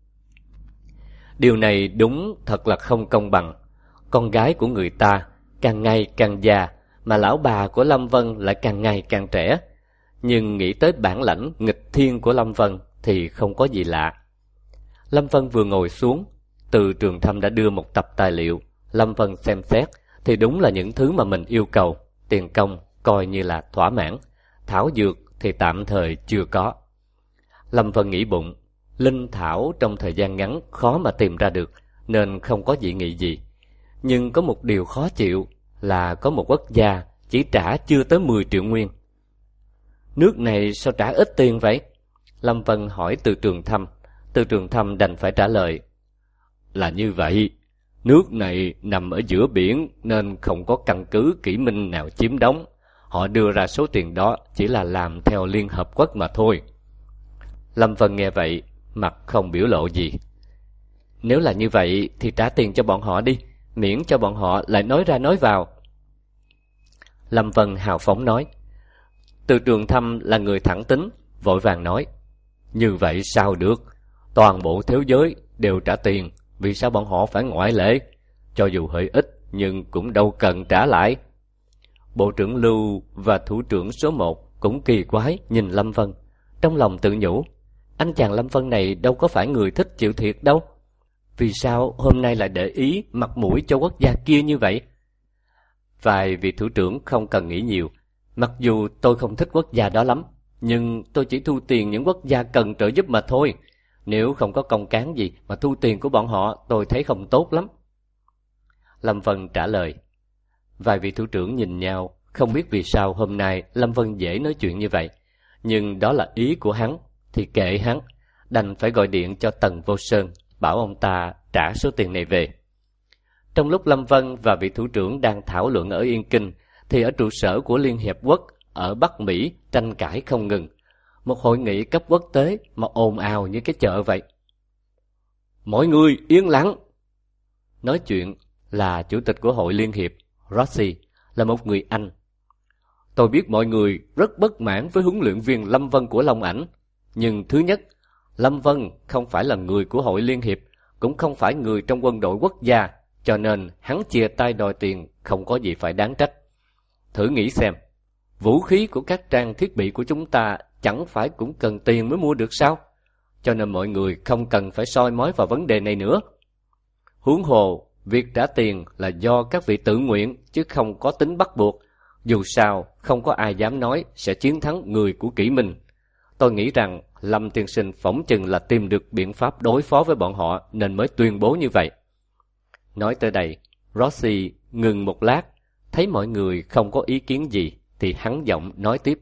Điều này đúng thật là không công bằng. Con gái của người ta càng ngày càng già, mà lão bà của Lâm Vân lại càng ngày càng trẻ. Nhưng nghĩ tới bản lãnh nghịch thiên của Lâm Vân thì không có gì lạ. Lâm Vân vừa ngồi xuống, Từ Trường Thâm đã đưa một tập tài liệu. Lâm Vân xem xét thì đúng là những thứ mà mình yêu cầu. Tiền công coi như là thỏa mãn, thảo dược thì tạm thời chưa có. Lâm Vân nghĩ bụng, linh thảo trong thời gian ngắn khó mà tìm ra được, nên không có dị nghị gì. Nhưng có một điều khó chịu là có một quốc gia chỉ trả chưa tới mười triệu nguyên. Nước này sao trả ít tiền vậy? Lâm Vân hỏi Từ Trường Thâm. Từ Trường Thâm đành phải trả lời, là như vậy. Nước này nằm ở giữa biển nên không có căn cứ kỷ minh nào chiếm đóng. Họ đưa ra số tiền đó chỉ là làm theo Liên Hợp Quốc mà thôi. Lâm Vân nghe vậy, mặt không biểu lộ gì. Nếu là như vậy thì trả tiền cho bọn họ đi, miễn cho bọn họ lại nói ra nói vào. Lâm Vân hào phóng nói. Từ Trường Thâm là người thẳng tính, vội vàng nói, như vậy sao được? Toàn bộ thế giới đều trả tiền, vì sao bọn họ phải ngoại lệ? Cho dù hơi ít nhưng cũng đâu cần trả lại. Bộ trưởng Lưu và thủ trưởng số một cũng kỳ quái nhìn Lâm Vân. Trong lòng tự nhủ, anh chàng Lâm Vân này đâu có phải người thích chịu thiệt đâu. Vì sao hôm nay lại để ý mặt mũi cho quốc gia kia như vậy? Vài vị thủ trưởng không cần nghĩ nhiều. Mặc dù tôi không thích quốc gia đó lắm, nhưng tôi chỉ thu tiền những quốc gia cần trợ giúp mà thôi. Nếu không có công cán gì mà thu tiền của bọn họ, tôi thấy không tốt lắm. Lâm Vân trả lời. Vài vị thủ trưởng nhìn nhau, không biết vì sao hôm nay Lâm Vân dễ nói chuyện như vậy. Nhưng đó là ý của hắn, thì kệ hắn, đành phải gọi điện cho Tần Vô Sơn, bảo ông ta trả số tiền này về. Trong lúc Lâm Vân và vị thủ trưởng đang thảo luận ở Yên Kinh, thì ở trụ sở của Liên Hiệp Quốc ở Bắc Mỹ tranh cãi không ngừng. Một hội nghị cấp quốc tế mà ồn ào như cái chợ vậy. Mọi người yên lặng. Nói chuyện là chủ tịch của hội Liên Hiệp, Rossi, là một người Anh. Tôi biết mọi người rất bất mãn với huấn luyện viên Lâm Vân của Long Ảnh. Nhưng thứ nhất, Lâm Vân không phải là người của hội Liên Hiệp, cũng không phải người trong quân đội quốc gia, cho nên hắn chia tay đòi tiền không có gì phải đáng trách. Thử nghĩ xem, vũ khí của các trang thiết bị của chúng ta chẳng phải cũng cần tiền mới mua được sao? Cho nên mọi người không cần phải soi mói vào vấn đề này nữa. Huống hồ, việc trả tiền là do các vị tự nguyện chứ không có tính bắt buộc. Dù sao, không có ai dám nói sẽ chiến thắng người của Kỷ Minh. Tôi nghĩ rằng Lâm tiên sinh phỏng chừng là tìm được biện pháp đối phó với bọn họ nên mới tuyên bố như vậy. Nói tới đây, Rossi ngừng một lát, thấy mọi người không có ý kiến gì thì hắn giọng nói tiếp.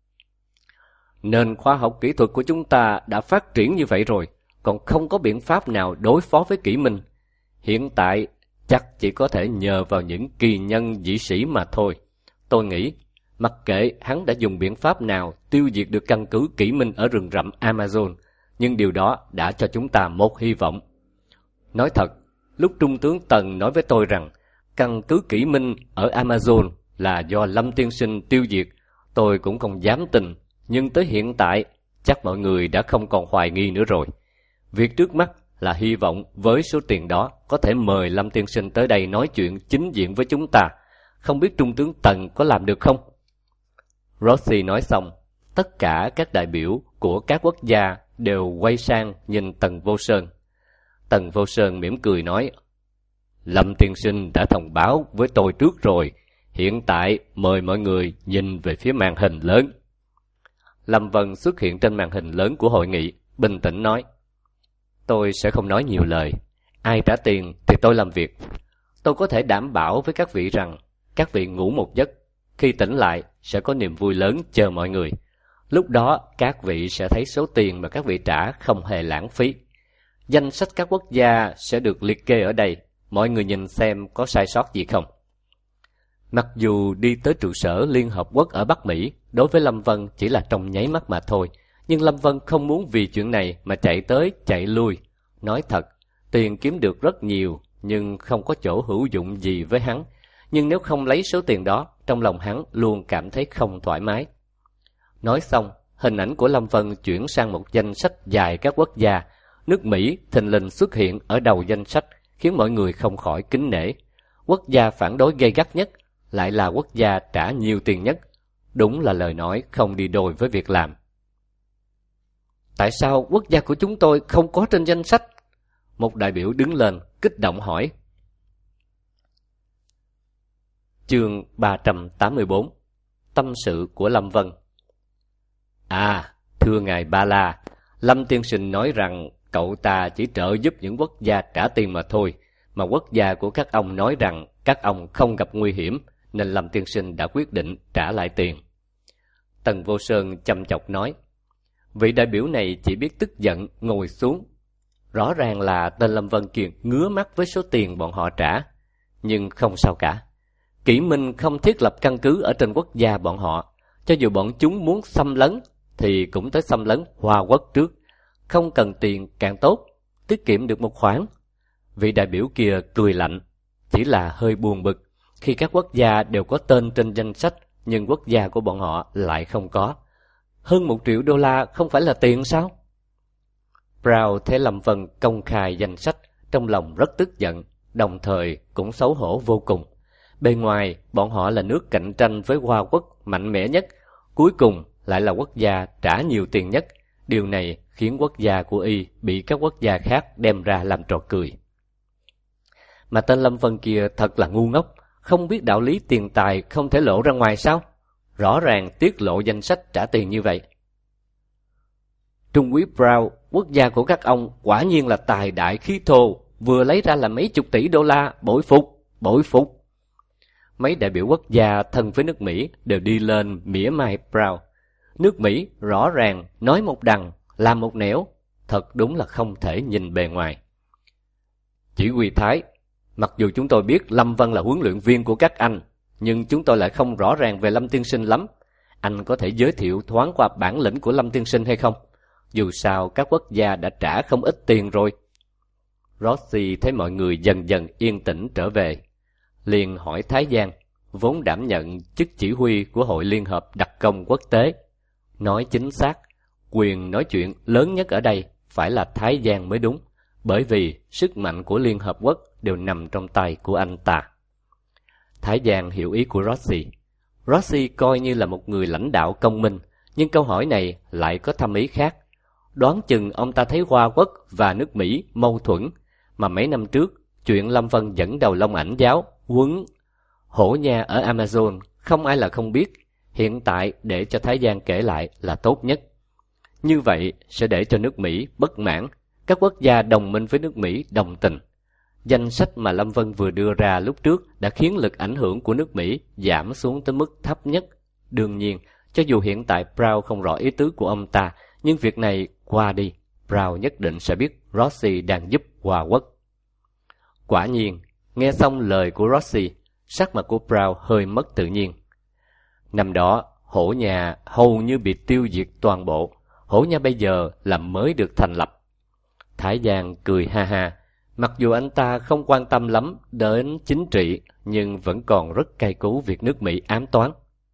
Nền khoa học kỹ thuật của chúng ta đã phát triển như vậy rồi, còn không có biện pháp nào đối phó với Kỷ Minh. Hiện tại chắc chỉ có thể nhờ vào những kỳ nhân dĩ sĩ mà thôi. Tôi nghĩ, mặc kệ hắn đã dùng biện pháp nào tiêu diệt được căn cứ Kỷ Minh ở rừng rậm Amazon, nhưng điều đó đã cho chúng ta một hy vọng. Nói thật, lúc Trung tướng Tần nói với tôi rằng căn cứ Kỷ Minh ở Amazon là do Lâm tiên sinh tiêu diệt, tôi cũng không dám tin, nhưng tới hiện tại chắc mọi người đã không còn hoài nghi nữa rồi. Việc trước mắt là hy vọng với số tiền đó có thể mời Lâm tiên sinh tới đây nói chuyện chính diện với chúng ta. Không biết Trung tướng Tần có làm được không? Rossi nói xong, tất cả các đại biểu của các quốc gia đều quay sang nhìn Tần Vô Sơn. Tần Vô Sơn mỉm cười nói, Lâm tiên sinh đã thông báo với tôi trước rồi, hiện tại mời mọi người nhìn về phía màn hình lớn. Lâm Vân xuất hiện trên màn hình lớn của hội nghị, bình tĩnh nói, tôi sẽ không nói nhiều lời, ai trả tiền thì tôi làm việc. Tôi có thể đảm bảo với các vị rằng, các vị ngủ một giấc, khi tỉnh lại sẽ có niềm vui lớn chờ mọi người. Lúc đó các vị sẽ thấy số tiền mà các vị trả không hề lãng phí. Danh sách các quốc gia sẽ được liệt kê ở đây, mọi người nhìn xem có sai sót gì không. Mặc dù đi tới trụ sở Liên Hợp Quốc ở Bắc Mỹ đối với Lâm Vân chỉ là trong nháy mắt mà thôi, nhưng Lâm Vân không muốn vì chuyện này mà chạy tới chạy lui. Nói thật, tiền kiếm được rất nhiều nhưng không có chỗ hữu dụng gì với hắn. Nhưng nếu không lấy số tiền đó, trong lòng hắn luôn cảm thấy không thoải mái. Nói xong, hình ảnh của Lâm Vân chuyển sang một danh sách dài các quốc gia. Nước Mỹ thình lình xuất hiện ở đầu danh sách, khiến mọi người không khỏi kính nể. Quốc gia phản đối gay gắt nhất lại là quốc gia trả nhiều tiền nhất. Đúng là lời nói không đi đôi với việc làm. Tại sao quốc gia của chúng tôi không có trên danh sách? Một đại biểu đứng lên, kích động hỏi. Chương ba trăm tám mươi bốn. Tâm sự của Lâm Vân. À, thưa ngài Ba La, Lâm tiên sinh nói rằng cậu ta chỉ trợ giúp những quốc gia trả tiền mà thôi, mà quốc gia của các ông nói rằng các ông không gặp nguy hiểm, nên Lâm tiên sinh đã quyết định trả lại tiền. Tần Vô Sơn chăm chọc nói. Vị đại biểu này chỉ biết tức giận ngồi xuống. Rõ ràng là tên Lâm Vân Kiệt ngứa mắt với số tiền bọn họ trả. Nhưng không sao cả. Kỷ Minh không thiết lập căn cứ ở trên quốc gia bọn họ. Cho dù bọn chúng muốn xâm lấn thì cũng tới xâm lấn Hoa Quốc trước. Không cần tiền càng tốt, tiết kiệm được một khoản. Vị đại biểu kia cười lạnh, chỉ là hơi buồn bực khi các quốc gia đều có tên trên danh sách, nhưng quốc gia của bọn họ lại không có. Hơn một triệu đô la không phải là tiền sao? Brown thấy Lâm Vân công khai danh sách, trong lòng rất tức giận, đồng thời cũng xấu hổ vô cùng. Bề ngoài, bọn họ là nước cạnh tranh với Hoa Quốc mạnh mẽ nhất, cuối cùng lại là quốc gia trả nhiều tiền nhất. Điều này khiến quốc gia của Y bị các quốc gia khác đem ra làm trò cười. Mà tên Lâm Vân kia thật là ngu ngốc, không biết đạo lý tiền tài không thể lộ ra ngoài sao? Rõ ràng tiết lộ danh sách trả tiền như vậy. Trung úy Brown, quốc gia của các ông quả nhiên là tài đại khí thô, vừa lấy ra là mấy chục tỷ đô la, bội phục, bội phục. Mấy đại biểu quốc gia thân với nước Mỹ đều đi lên mỉa mai Brown. Nước Mỹ rõ ràng nói một đằng, làm một nẻo, thật đúng là không thể nhìn bề ngoài. Chỉ huy Thái, mặc dù chúng tôi biết Lâm Vân là huấn luyện viên của các anh, nhưng chúng tôi lại không rõ ràng về Lâm tiên sinh lắm. Anh có thể giới thiệu thoáng qua bản lĩnh của Lâm tiên sinh hay không? Dù sao các quốc gia đã trả không ít tiền rồi. Rossi thấy mọi người dần dần yên tĩnh trở về, liền hỏi Thái Giang, vốn đảm nhận chức chỉ huy của Hội Liên Hợp Đặc Công Quốc tế. Nói chính xác, quyền nói chuyện lớn nhất ở đây phải là Thái Giang mới đúng, bởi vì sức mạnh của Liên Hợp Quốc đều nằm trong tay của anh ta. Thái Giang hiểu ý của Rossi. Rossi coi như là một người lãnh đạo công minh, nhưng câu hỏi này lại có thâm ý khác. Đoán chừng ông ta thấy Hoa Quốc và nước Mỹ mâu thuẫn, mà mấy năm trước, chuyện Lâm Vân dẫn đầu Long Ảnh giáo, quấn hổ nha ở Amazon, không ai là không biết. Hiện tại để cho Thái Giang kể lại là tốt nhất. Như vậy sẽ để cho nước Mỹ bất mãn, các quốc gia đồng minh với nước Mỹ đồng tình. Danh sách mà Lâm Vân vừa đưa ra lúc trước đã khiến lực ảnh hưởng của nước Mỹ giảm xuống tới mức thấp nhất. Đương nhiên, cho dù hiện tại Brown không rõ ý tứ của ông ta, nhưng việc này qua đi, Brown nhất định sẽ biết Rossi đang giúp Hoa Quốc. Quả nhiên, nghe xong lời của Rossi, sắc mặt của Brown hơi mất tự nhiên. Năm đó, hổ nhà hầu như bị tiêu diệt toàn bộ. Hổ nha bây giờ là mới được thành lập. Thái Giang cười ha ha. Mặc dù anh ta không quan tâm lắm đến chính trị, nhưng vẫn còn rất cay cú việc nước Mỹ ám toán.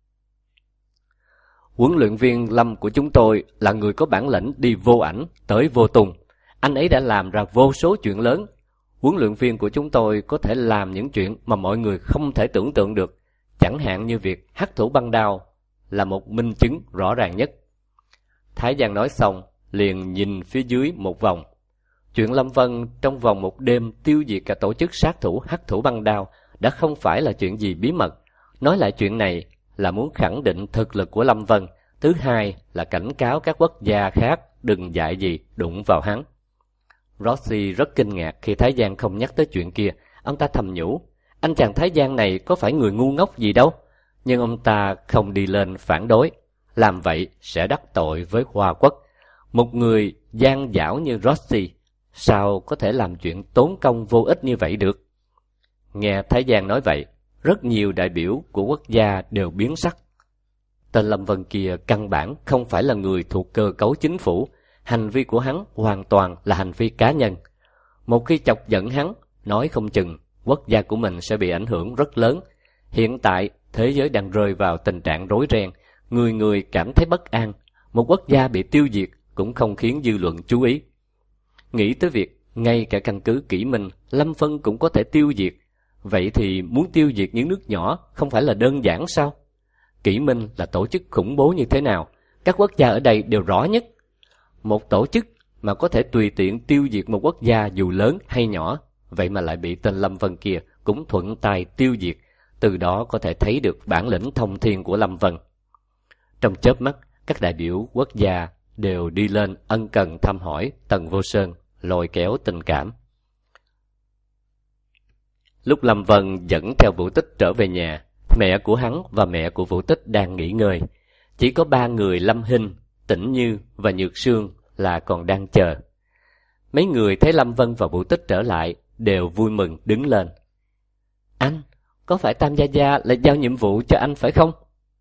Huấn luyện viên Lâm của chúng tôi là người có bản lĩnh đi vô ảnh tới vô tung. Anh ấy đã làm ra vô số chuyện lớn. Huấn luyện viên của chúng tôi có thể làm những chuyện mà mọi người không thể tưởng tượng được. Chẳng hạn như việc hắc thủ băng đao là một minh chứng rõ ràng nhất. Thái Giang nói xong, liền nhìn phía dưới một vòng. Chuyện Lâm Vân trong vòng một đêm tiêu diệt cả tổ chức sát thủ Hắc Thủ Băng Đao đã không phải là chuyện gì bí mật. Nói lại chuyện này là muốn khẳng định thực lực của Lâm Vân. Thứ hai là cảnh cáo các quốc gia khác đừng dại gì đụng vào hắn. Rossi rất kinh ngạc khi Thái Giang không nhắc tới chuyện kia. Ông ta thầm nhủ, anh chàng Thái Giang này có phải người ngu ngốc gì đâu. Nhưng ông ta không đi lên phản đối. Làm vậy sẽ đắc tội với Hoa Quốc. Một người gian dảo như Rossi sao có thể làm chuyện tốn công vô ích như vậy được? Nghe Thái Giang nói vậy, rất nhiều đại biểu của quốc gia đều biến sắc. Tên Lâm Vân kia căn bản không phải là người thuộc cơ cấu chính phủ. Hành vi của hắn hoàn toàn là hành vi cá nhân. Một khi chọc giận hắn, nói không chừng quốc gia của mình sẽ bị ảnh hưởng rất lớn. Hiện tại, thế giới đang rơi vào tình trạng rối ren. Người người cảm thấy bất an. Một quốc gia bị tiêu diệt cũng không khiến dư luận chú ý. Nghĩ tới việc ngay cả căn cứ Kỷ Minh, Lâm Vân cũng có thể tiêu diệt. Vậy thì muốn tiêu diệt những nước nhỏ không phải là đơn giản sao? Kỷ Minh là tổ chức khủng bố như thế nào? Các quốc gia ở đây đều rõ nhất. Một tổ chức mà có thể tùy tiện tiêu diệt một quốc gia dù lớn hay nhỏ, vậy mà lại bị tên Lâm Vân kia cũng thuận tay tiêu diệt. Từ đó có thể thấy được bản lĩnh thông thiên của Lâm Vân. Trong chớp mắt, các đại biểu quốc gia đều đi lên ân cần thăm hỏi Tần Vô Sơn, lôi kéo tình cảm. Lúc Lâm Vân dẫn theo Vũ Tích trở về nhà, mẹ của hắn và mẹ của Vũ Tích đang nghỉ ngơi. Chỉ có ba người Lâm Hinh, Tĩnh Như và Nhược Sương là còn đang chờ. Mấy người thấy Lâm Vân và Vũ Tích trở lại đều vui mừng đứng lên. Anh, có phải Tam Gia Gia lại giao nhiệm vụ cho anh phải không?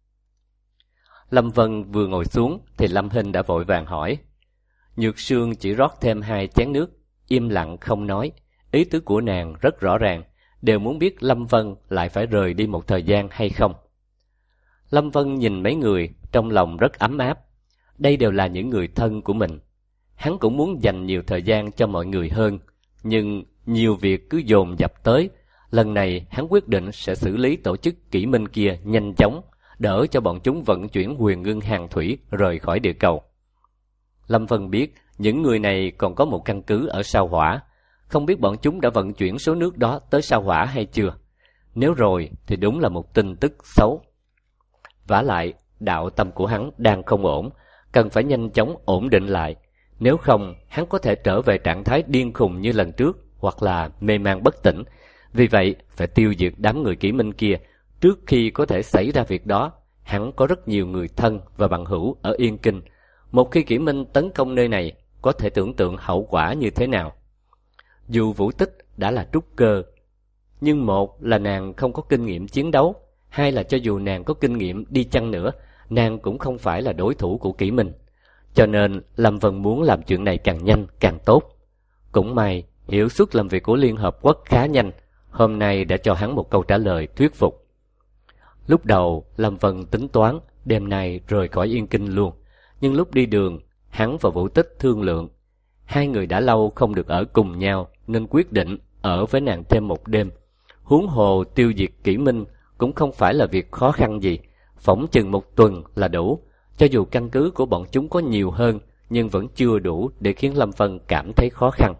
Lâm Vân vừa ngồi xuống thì Lâm Hinh đã vội vàng hỏi. Nhược Sương chỉ rót thêm hai chén nước, im lặng không nói. Ý tứ của nàng rất rõ ràng, đều muốn biết Lâm Vân lại phải rời đi một thời gian hay không. Lâm Vân nhìn mấy người, trong lòng rất ấm áp. Đây đều là những người thân của mình. Hắn cũng muốn dành nhiều thời gian cho mọi người hơn, nhưng nhiều việc cứ dồn dập tới. Lần này hắn quyết định sẽ xử lý tổ chức Kỷ Minh kia nhanh chóng, đỡ cho bọn chúng vận chuyển huyền ngưng hàng thủy rời khỏi địa cầu. Lâm Vân biết những người này còn có một căn cứ ở Sao Hỏa, không biết bọn chúng đã vận chuyển số nước đó tới Sao Hỏa hay chưa. Nếu rồi thì đúng là một tin tức xấu. Vả lại, đạo tâm của hắn đang không ổn, cần phải nhanh chóng ổn định lại. Nếu không, hắn có thể trở về trạng thái điên khùng như lần trước, hoặc là mê man bất tỉnh. Vì vậy, phải tiêu diệt đám người Kỷ Minh kia. Trước khi có thể xảy ra việc đó, hắn có rất nhiều người thân và bằng hữu ở Yên Kinh. Một khi Kỷ Minh tấn công nơi này, có thể tưởng tượng hậu quả như thế nào. Dù Vũ Tích đã là trúc cơ, nhưng một là nàng không có kinh nghiệm chiến đấu, hai là cho dù nàng có kinh nghiệm đi chăng nữa, nàng cũng không phải là đối thủ của Kỷ Minh. Cho nên Lâm Vân muốn làm chuyện này càng nhanh càng tốt. Cũng may hiệu suất làm việc của Liên Hợp Quốc khá nhanh, hôm nay đã cho hắn một câu trả lời thuyết phục. Lúc đầu Lâm Vân tính toán đêm nay rời khỏi Yên Kinh luôn, nhưng lúc đi đường hắn và Vũ Tích thương lượng. Hai người đã lâu không được ở cùng nhau nên quyết định ở với nàng thêm một đêm. Huống hồ tiêu diệt Kỷ Minh cũng không phải là việc khó khăn gì, phỏng chừng một tuần là đủ. Cho dù căn cứ của bọn chúng có nhiều hơn, nhưng vẫn chưa đủ để khiến Lâm Vân cảm thấy khó khăn.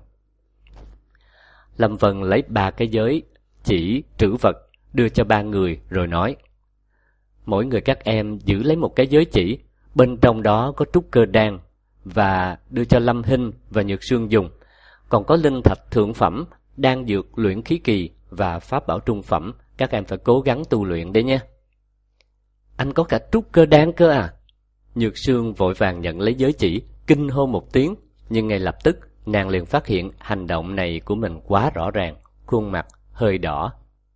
Lâm Vân lấy ba cái giới chỉ trữ vật đưa cho ba người rồi nói: mỗi người các em giữ lấy một cái giới chỉ, bên trong đó có trúc cơ đan, và đưa cho Lâm Hinh và Nhược Sương dùng. Còn có linh thạch thượng phẩm, đan dược luyện khí kỳ và pháp bảo trung phẩm, các em phải cố gắng tu luyện đấy nhé. Anh có cả trúc cơ đan cơ à? Nhược Sương vội vàng nhận lấy giới chỉ, kinh hô một tiếng, nhưng ngay lập tức nàng liền phát hiện hành động này của mình quá rõ ràng, khuôn mặt hơi đỏ.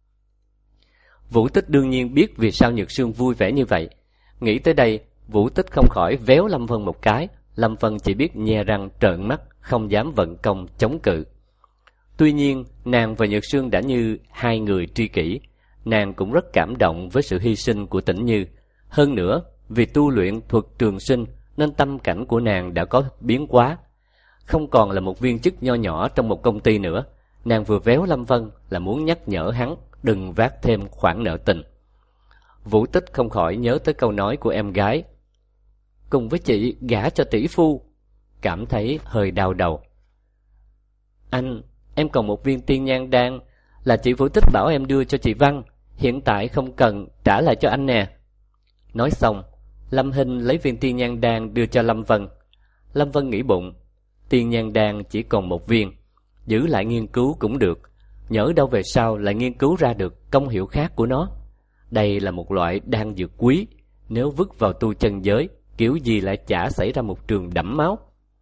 Vũ Tích đương nhiên biết vì sao Nhược Sương vui vẻ như vậy. Nghĩ tới đây, Vũ Tích không khỏi véo Lâm Vân một cái. Lâm Vân chỉ biết nhe răng trợn mắt, không dám vận công chống cự. Tuy nhiên, nàng và Nhược Sương đã như hai người tri kỷ. Nàng cũng rất cảm động với sự hy sinh của Tĩnh Như. Hơn nữa, vì tu luyện thuật trường sinh nên tâm cảnh của nàng đã có biến hóa. Không còn là một viên chức nho nhỏ trong một công ty nữa. Nàng vừa véo Lâm Vân là muốn nhắc nhở hắn đừng vác thêm khoản nợ tình. Vũ Tích không khỏi nhớ tới câu nói của em gái: cùng với chị gả cho tỷ phu, cảm thấy hơi đau đầu. Anh, em còn một viên tiên nhang đan, là chị Vũ Tích bảo em đưa cho chị Văn, hiện tại không cần, trả lại cho anh nè. Nói xong, Lâm Hinh lấy viên tiên nhang đan đưa cho Lâm Vân. Lâm Vân nghĩ bụng, tiên nhang đan chỉ còn một viên, giữ lại nghiên cứu cũng được, nhỡ đâu về sau lại nghiên cứu ra được công hiệu khác của nó. Đây là một loại đan dược quý, nếu vứt vào tu chân giới, kiểu gì lại chả xảy ra một trường đẫm máu.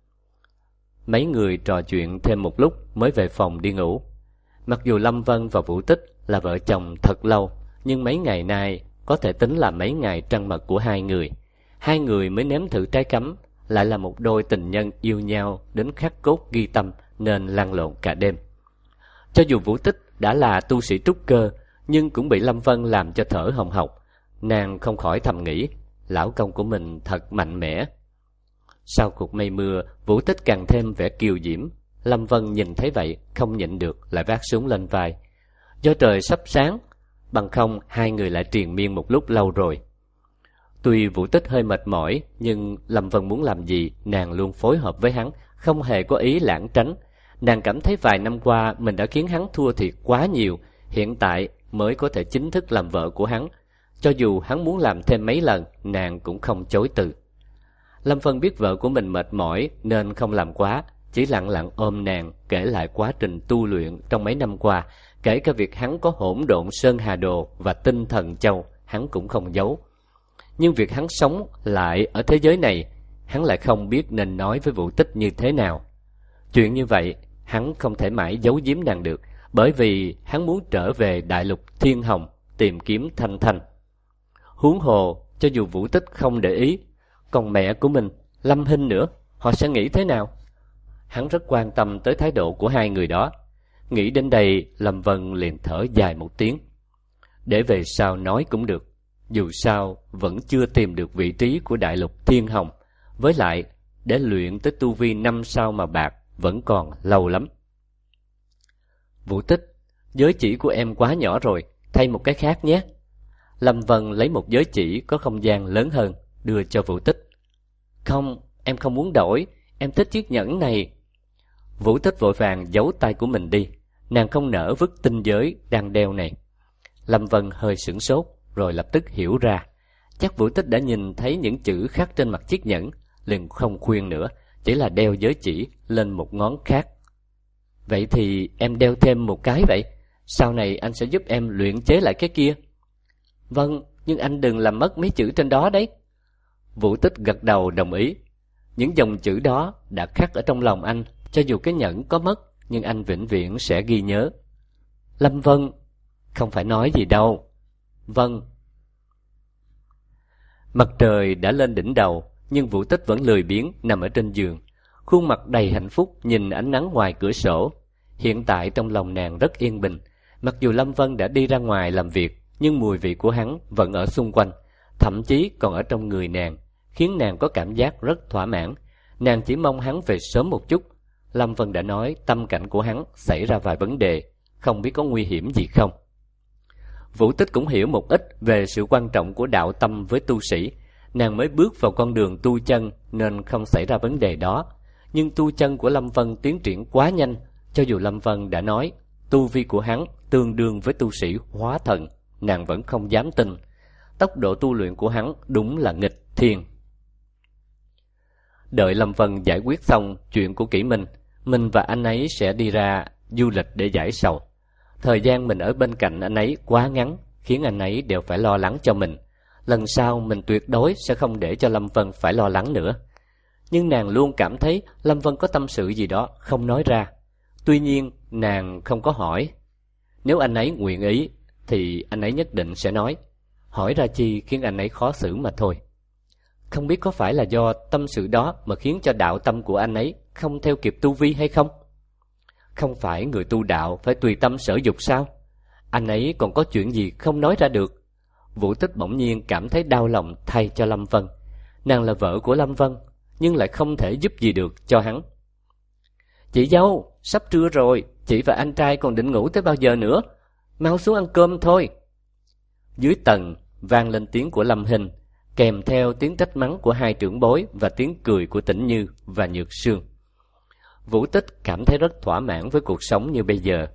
Mấy người trò chuyện thêm một lúc mới về phòng đi ngủ. Mặc dù Lâm Vân và Vũ Tích là vợ chồng thật lâu, nhưng mấy ngày nay có thể tính là mấy ngày trăng mật của hai người. Hai người mới nếm thử trái cấm, lại là một đôi tình nhân yêu nhau đến khắc cốt ghi tâm, nên lăn lộn cả đêm. Cho dù Vũ Tích đã là tu sĩ trúc cơ, nhưng cũng bị Lâm Vân làm cho thở hồng hộc. Nàng không khỏi thầm nghĩ, lão công của mình thật mạnh mẽ. Sau cuộc mây mưa, Vũ Tích càng thêm vẻ kiều diễm. Lâm Vân nhìn thấy vậy, không nhịn được, lại vác súng lên vai. Do trời sắp sáng, bằng không hai người lại triền miên một lúc lâu rồi. Tuy Vũ Tích hơi mệt mỏi, nhưng Lâm Vân muốn làm gì, nàng luôn phối hợp với hắn, không hề có ý lảng tránh. Nàng cảm thấy vài năm qua mình đã khiến hắn thua thiệt quá nhiều, hiện tại mới có thể chính thức làm vợ của hắn. Cho dù hắn muốn làm thêm mấy lần, nàng cũng không chối từ. Lâm Vân biết vợ của mình mệt mỏi nên không làm quá, chỉ lặng lặng ôm nàng, kể lại quá trình tu luyện trong mấy năm qua, kể cả việc hắn có hỗn độn sơn hà đồ và tinh thần châu, hắn cũng không giấu. Nhưng việc hắn sống lại ở thế giới này, hắn lại không biết nên nói với Vũ Tích như thế nào. Chuyện như vậy, hắn không thể mãi giấu giếm nàng được, bởi vì hắn muốn trở về đại lục Thiên Hồng, tìm kiếm Thanh Thanh. Huống hồ, cho dù Vũ Tích không để ý, còn mẹ của mình, Lâm Hinh nữa, họ sẽ nghĩ thế nào? Hắn rất quan tâm tới thái độ của hai người đó. Nghĩ đến đây, Lâm Vân liền thở dài một tiếng. Để về sau nói cũng được, dù sao vẫn chưa tìm được vị trí của đại lục Thiên Hồng. Với lại, để luyện tới tu vi năm sao mà bạc vẫn còn lâu lắm. Vũ Tích, giới chỉ của em quá nhỏ rồi, thay một cái khác nhé. Lâm Vân lấy một giới chỉ có không gian lớn hơn, đưa cho Vũ Tích. Không, em không muốn đổi, em thích chiếc nhẫn này. Vũ Tích vội vàng giấu tay của mình đi, nàng không nỡ vứt tinh giới đang đeo này. Lâm Vân hơi sửng sốt, rồi lập tức hiểu ra. Chắc Vũ Tích đã nhìn thấy những chữ khắc trên mặt chiếc nhẫn, liền không khuyên nữa, chỉ là đeo giới chỉ lên một ngón khác. Vậy thì em đeo thêm một cái vậy, sau này anh sẽ giúp em luyện chế lại cái kia. Vâng, nhưng anh đừng làm mất mấy chữ trên đó đấy. Vũ Tích gật đầu đồng ý. Những dòng chữ đó đã khắc ở trong lòng anh, cho dù cái nhẫn có mất, nhưng anh vĩnh viễn sẽ ghi nhớ. Lâm Vân, không phải nói gì đâu. Vâng. Mặt trời đã lên đỉnh đầu, nhưng Vũ Tích vẫn lười biếng nằm ở trên giường, khuôn mặt đầy hạnh phúc nhìn ánh nắng ngoài cửa sổ. Hiện tại trong lòng nàng rất yên bình. Mặc dù Lâm Vân đã đi ra ngoài làm việc, nhưng mùi vị của hắn vẫn ở xung quanh, thậm chí còn ở trong người nàng, khiến nàng có cảm giác rất thỏa mãn. Nàng chỉ mong hắn về sớm một chút. Lâm Vân đã nói tâm cảnh của hắn xảy ra vài vấn đề, không biết có nguy hiểm gì không. Vũ Tích cũng hiểu một ít về sự quan trọng của đạo tâm với tu sĩ. Nàng mới bước vào con đường tu chân nên không xảy ra vấn đề đó. Nhưng tu chân của Lâm Vân tiến triển quá nhanh, cho dù Lâm Vân đã nói tu vi của hắn tương đương với tu sĩ hóa thần, nàng vẫn không dám tin. Tốc độ tu luyện của hắn đúng là nghịch thiên. Đợi Lâm Vân giải quyết xong chuyện của Kỷ Minh, mình và anh ấy sẽ đi ra du lịch để giải sầu. Thời gian mình ở bên cạnh anh ấy quá ngắn, khiến anh ấy đều phải lo lắng cho mình. Lần sau mình tuyệt đối sẽ không để cho Lâm Vân phải lo lắng nữa. Nhưng nàng luôn cảm thấy Lâm Vân có tâm sự gì đó không nói ra. Tuy nhiên nàng không có hỏi. Nếu anh ấy nguyện ý thì anh ấy nhất định sẽ nói. Hỏi ra chi khiến anh ấy khó xử mà thôi. Không biết có phải là do tâm sự đó mà khiến cho đạo tâm của anh ấy không theo kịp tu vi hay không? Không phải người tu đạo phải tùy tâm sở dục sao? Anh ấy còn có chuyện gì không nói ra được? Vũ Tích bỗng nhiên cảm thấy đau lòng thay cho Lâm Vân. Nàng là vợ của Lâm Vân, nhưng lại không thể giúp gì được cho hắn. Chị dâu, sắp trưa rồi, chị và anh trai còn định ngủ tới bao giờ nữa? Mau xuống ăn cơm thôi. Dưới tầng vang lên tiếng của Lâm Hinh, kèm theo tiếng trách mắng của hai trưởng bối và tiếng cười của Tĩnh Như và Nhược Sương. Vũ Tích cảm thấy rất thỏa mãn với cuộc sống như bây giờ.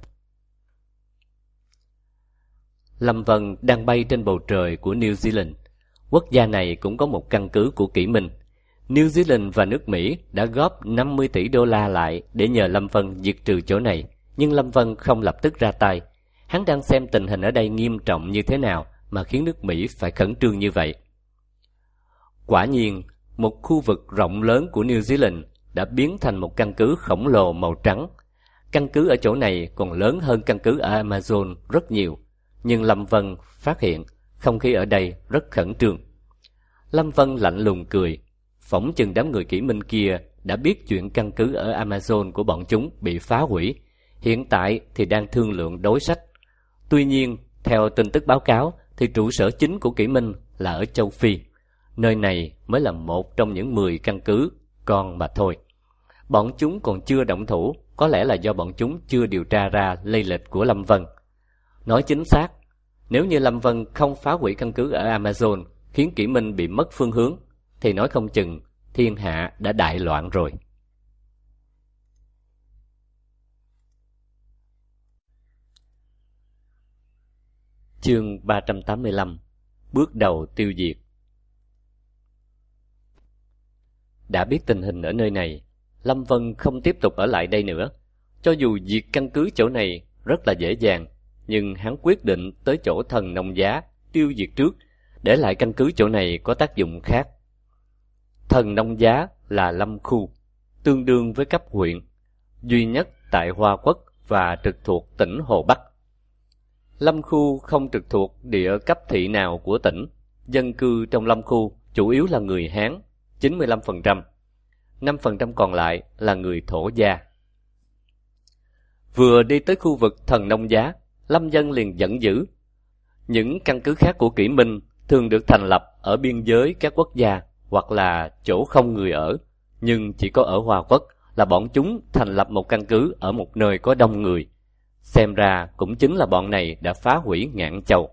Lâm Vân đang bay trên bầu trời của New Zealand. Quốc gia này cũng có một căn cứ của kỷ minh. New Zealand và nước Mỹ đã góp năm mươi tỷ đô la lại để nhờ Lâm Vân diệt trừ chỗ này, nhưng Lâm Vân không lập tức ra tay. Hắn đang xem tình hình ở đây nghiêm trọng như thế nào mà khiến nước Mỹ phải khẩn trương như vậy. Quả nhiên, một khu vực rộng lớn của New Zealand đã biến thành một căn cứ khổng lồ màu trắng. Căn cứ ở chỗ này còn lớn hơn căn cứ ở Amazon rất nhiều, nhưng Lâm Vân phát hiện không khí ở đây rất khẩn trương. Lâm Vân lạnh lùng cười, phỏng chừng đám người kỷ minh kia đã biết chuyện căn cứ ở Amazon của bọn chúng bị phá hủy, hiện tại thì đang thương lượng đối sách. Tuy nhiên, theo tin tức báo cáo thì trụ sở chính của kỷ minh là ở châu Phi. Nơi này mới là một trong những mười căn cứ còn mà thôi. Bọn chúng còn chưa động thủ, có lẽ là do bọn chúng chưa điều tra ra lây lịch của Lâm Vân. Nói chính xác, nếu như Lâm Vân không phá hủy căn cứ ở Amazon khiến kỷ minh bị mất phương hướng, thì nói không chừng thiên hạ đã đại loạn rồi. Chương ba trăm tám mươi lăm. Bước đầu tiêu diệt. Đã biết tình hình ở nơi này, Lâm Vân không tiếp tục ở lại đây nữa. Cho dù diệt căn cứ chỗ này rất là dễ dàng, nhưng hắn quyết định tới chỗ thần nông giá tiêu diệt trước, để lại căn cứ chỗ này có tác dụng khác. Thần nông giá là lâm khu, tương đương với cấp huyện, duy nhất tại Hoa Quốc và trực thuộc tỉnh Hồ Bắc. Lâm khu không trực thuộc địa cấp thị nào của tỉnh. Dân cư trong lâm khu chủ yếu là người Hán, chín mươi lăm phần trăm. năm phần trăm còn lại là người thổ gia. Vừa đi tới khu vực thần nông giá, Lâm Dân liền giận dữ. Những căn cứ khác của kỷ minh thường được thành lập ở biên giới các quốc gia hoặc là chỗ không người ở, nhưng chỉ có ở Hoa Quốc là bọn chúng thành lập một căn cứ ở một nơi có đông người. Xem ra cũng chính là bọn này đã phá hủy Ngạn Châu.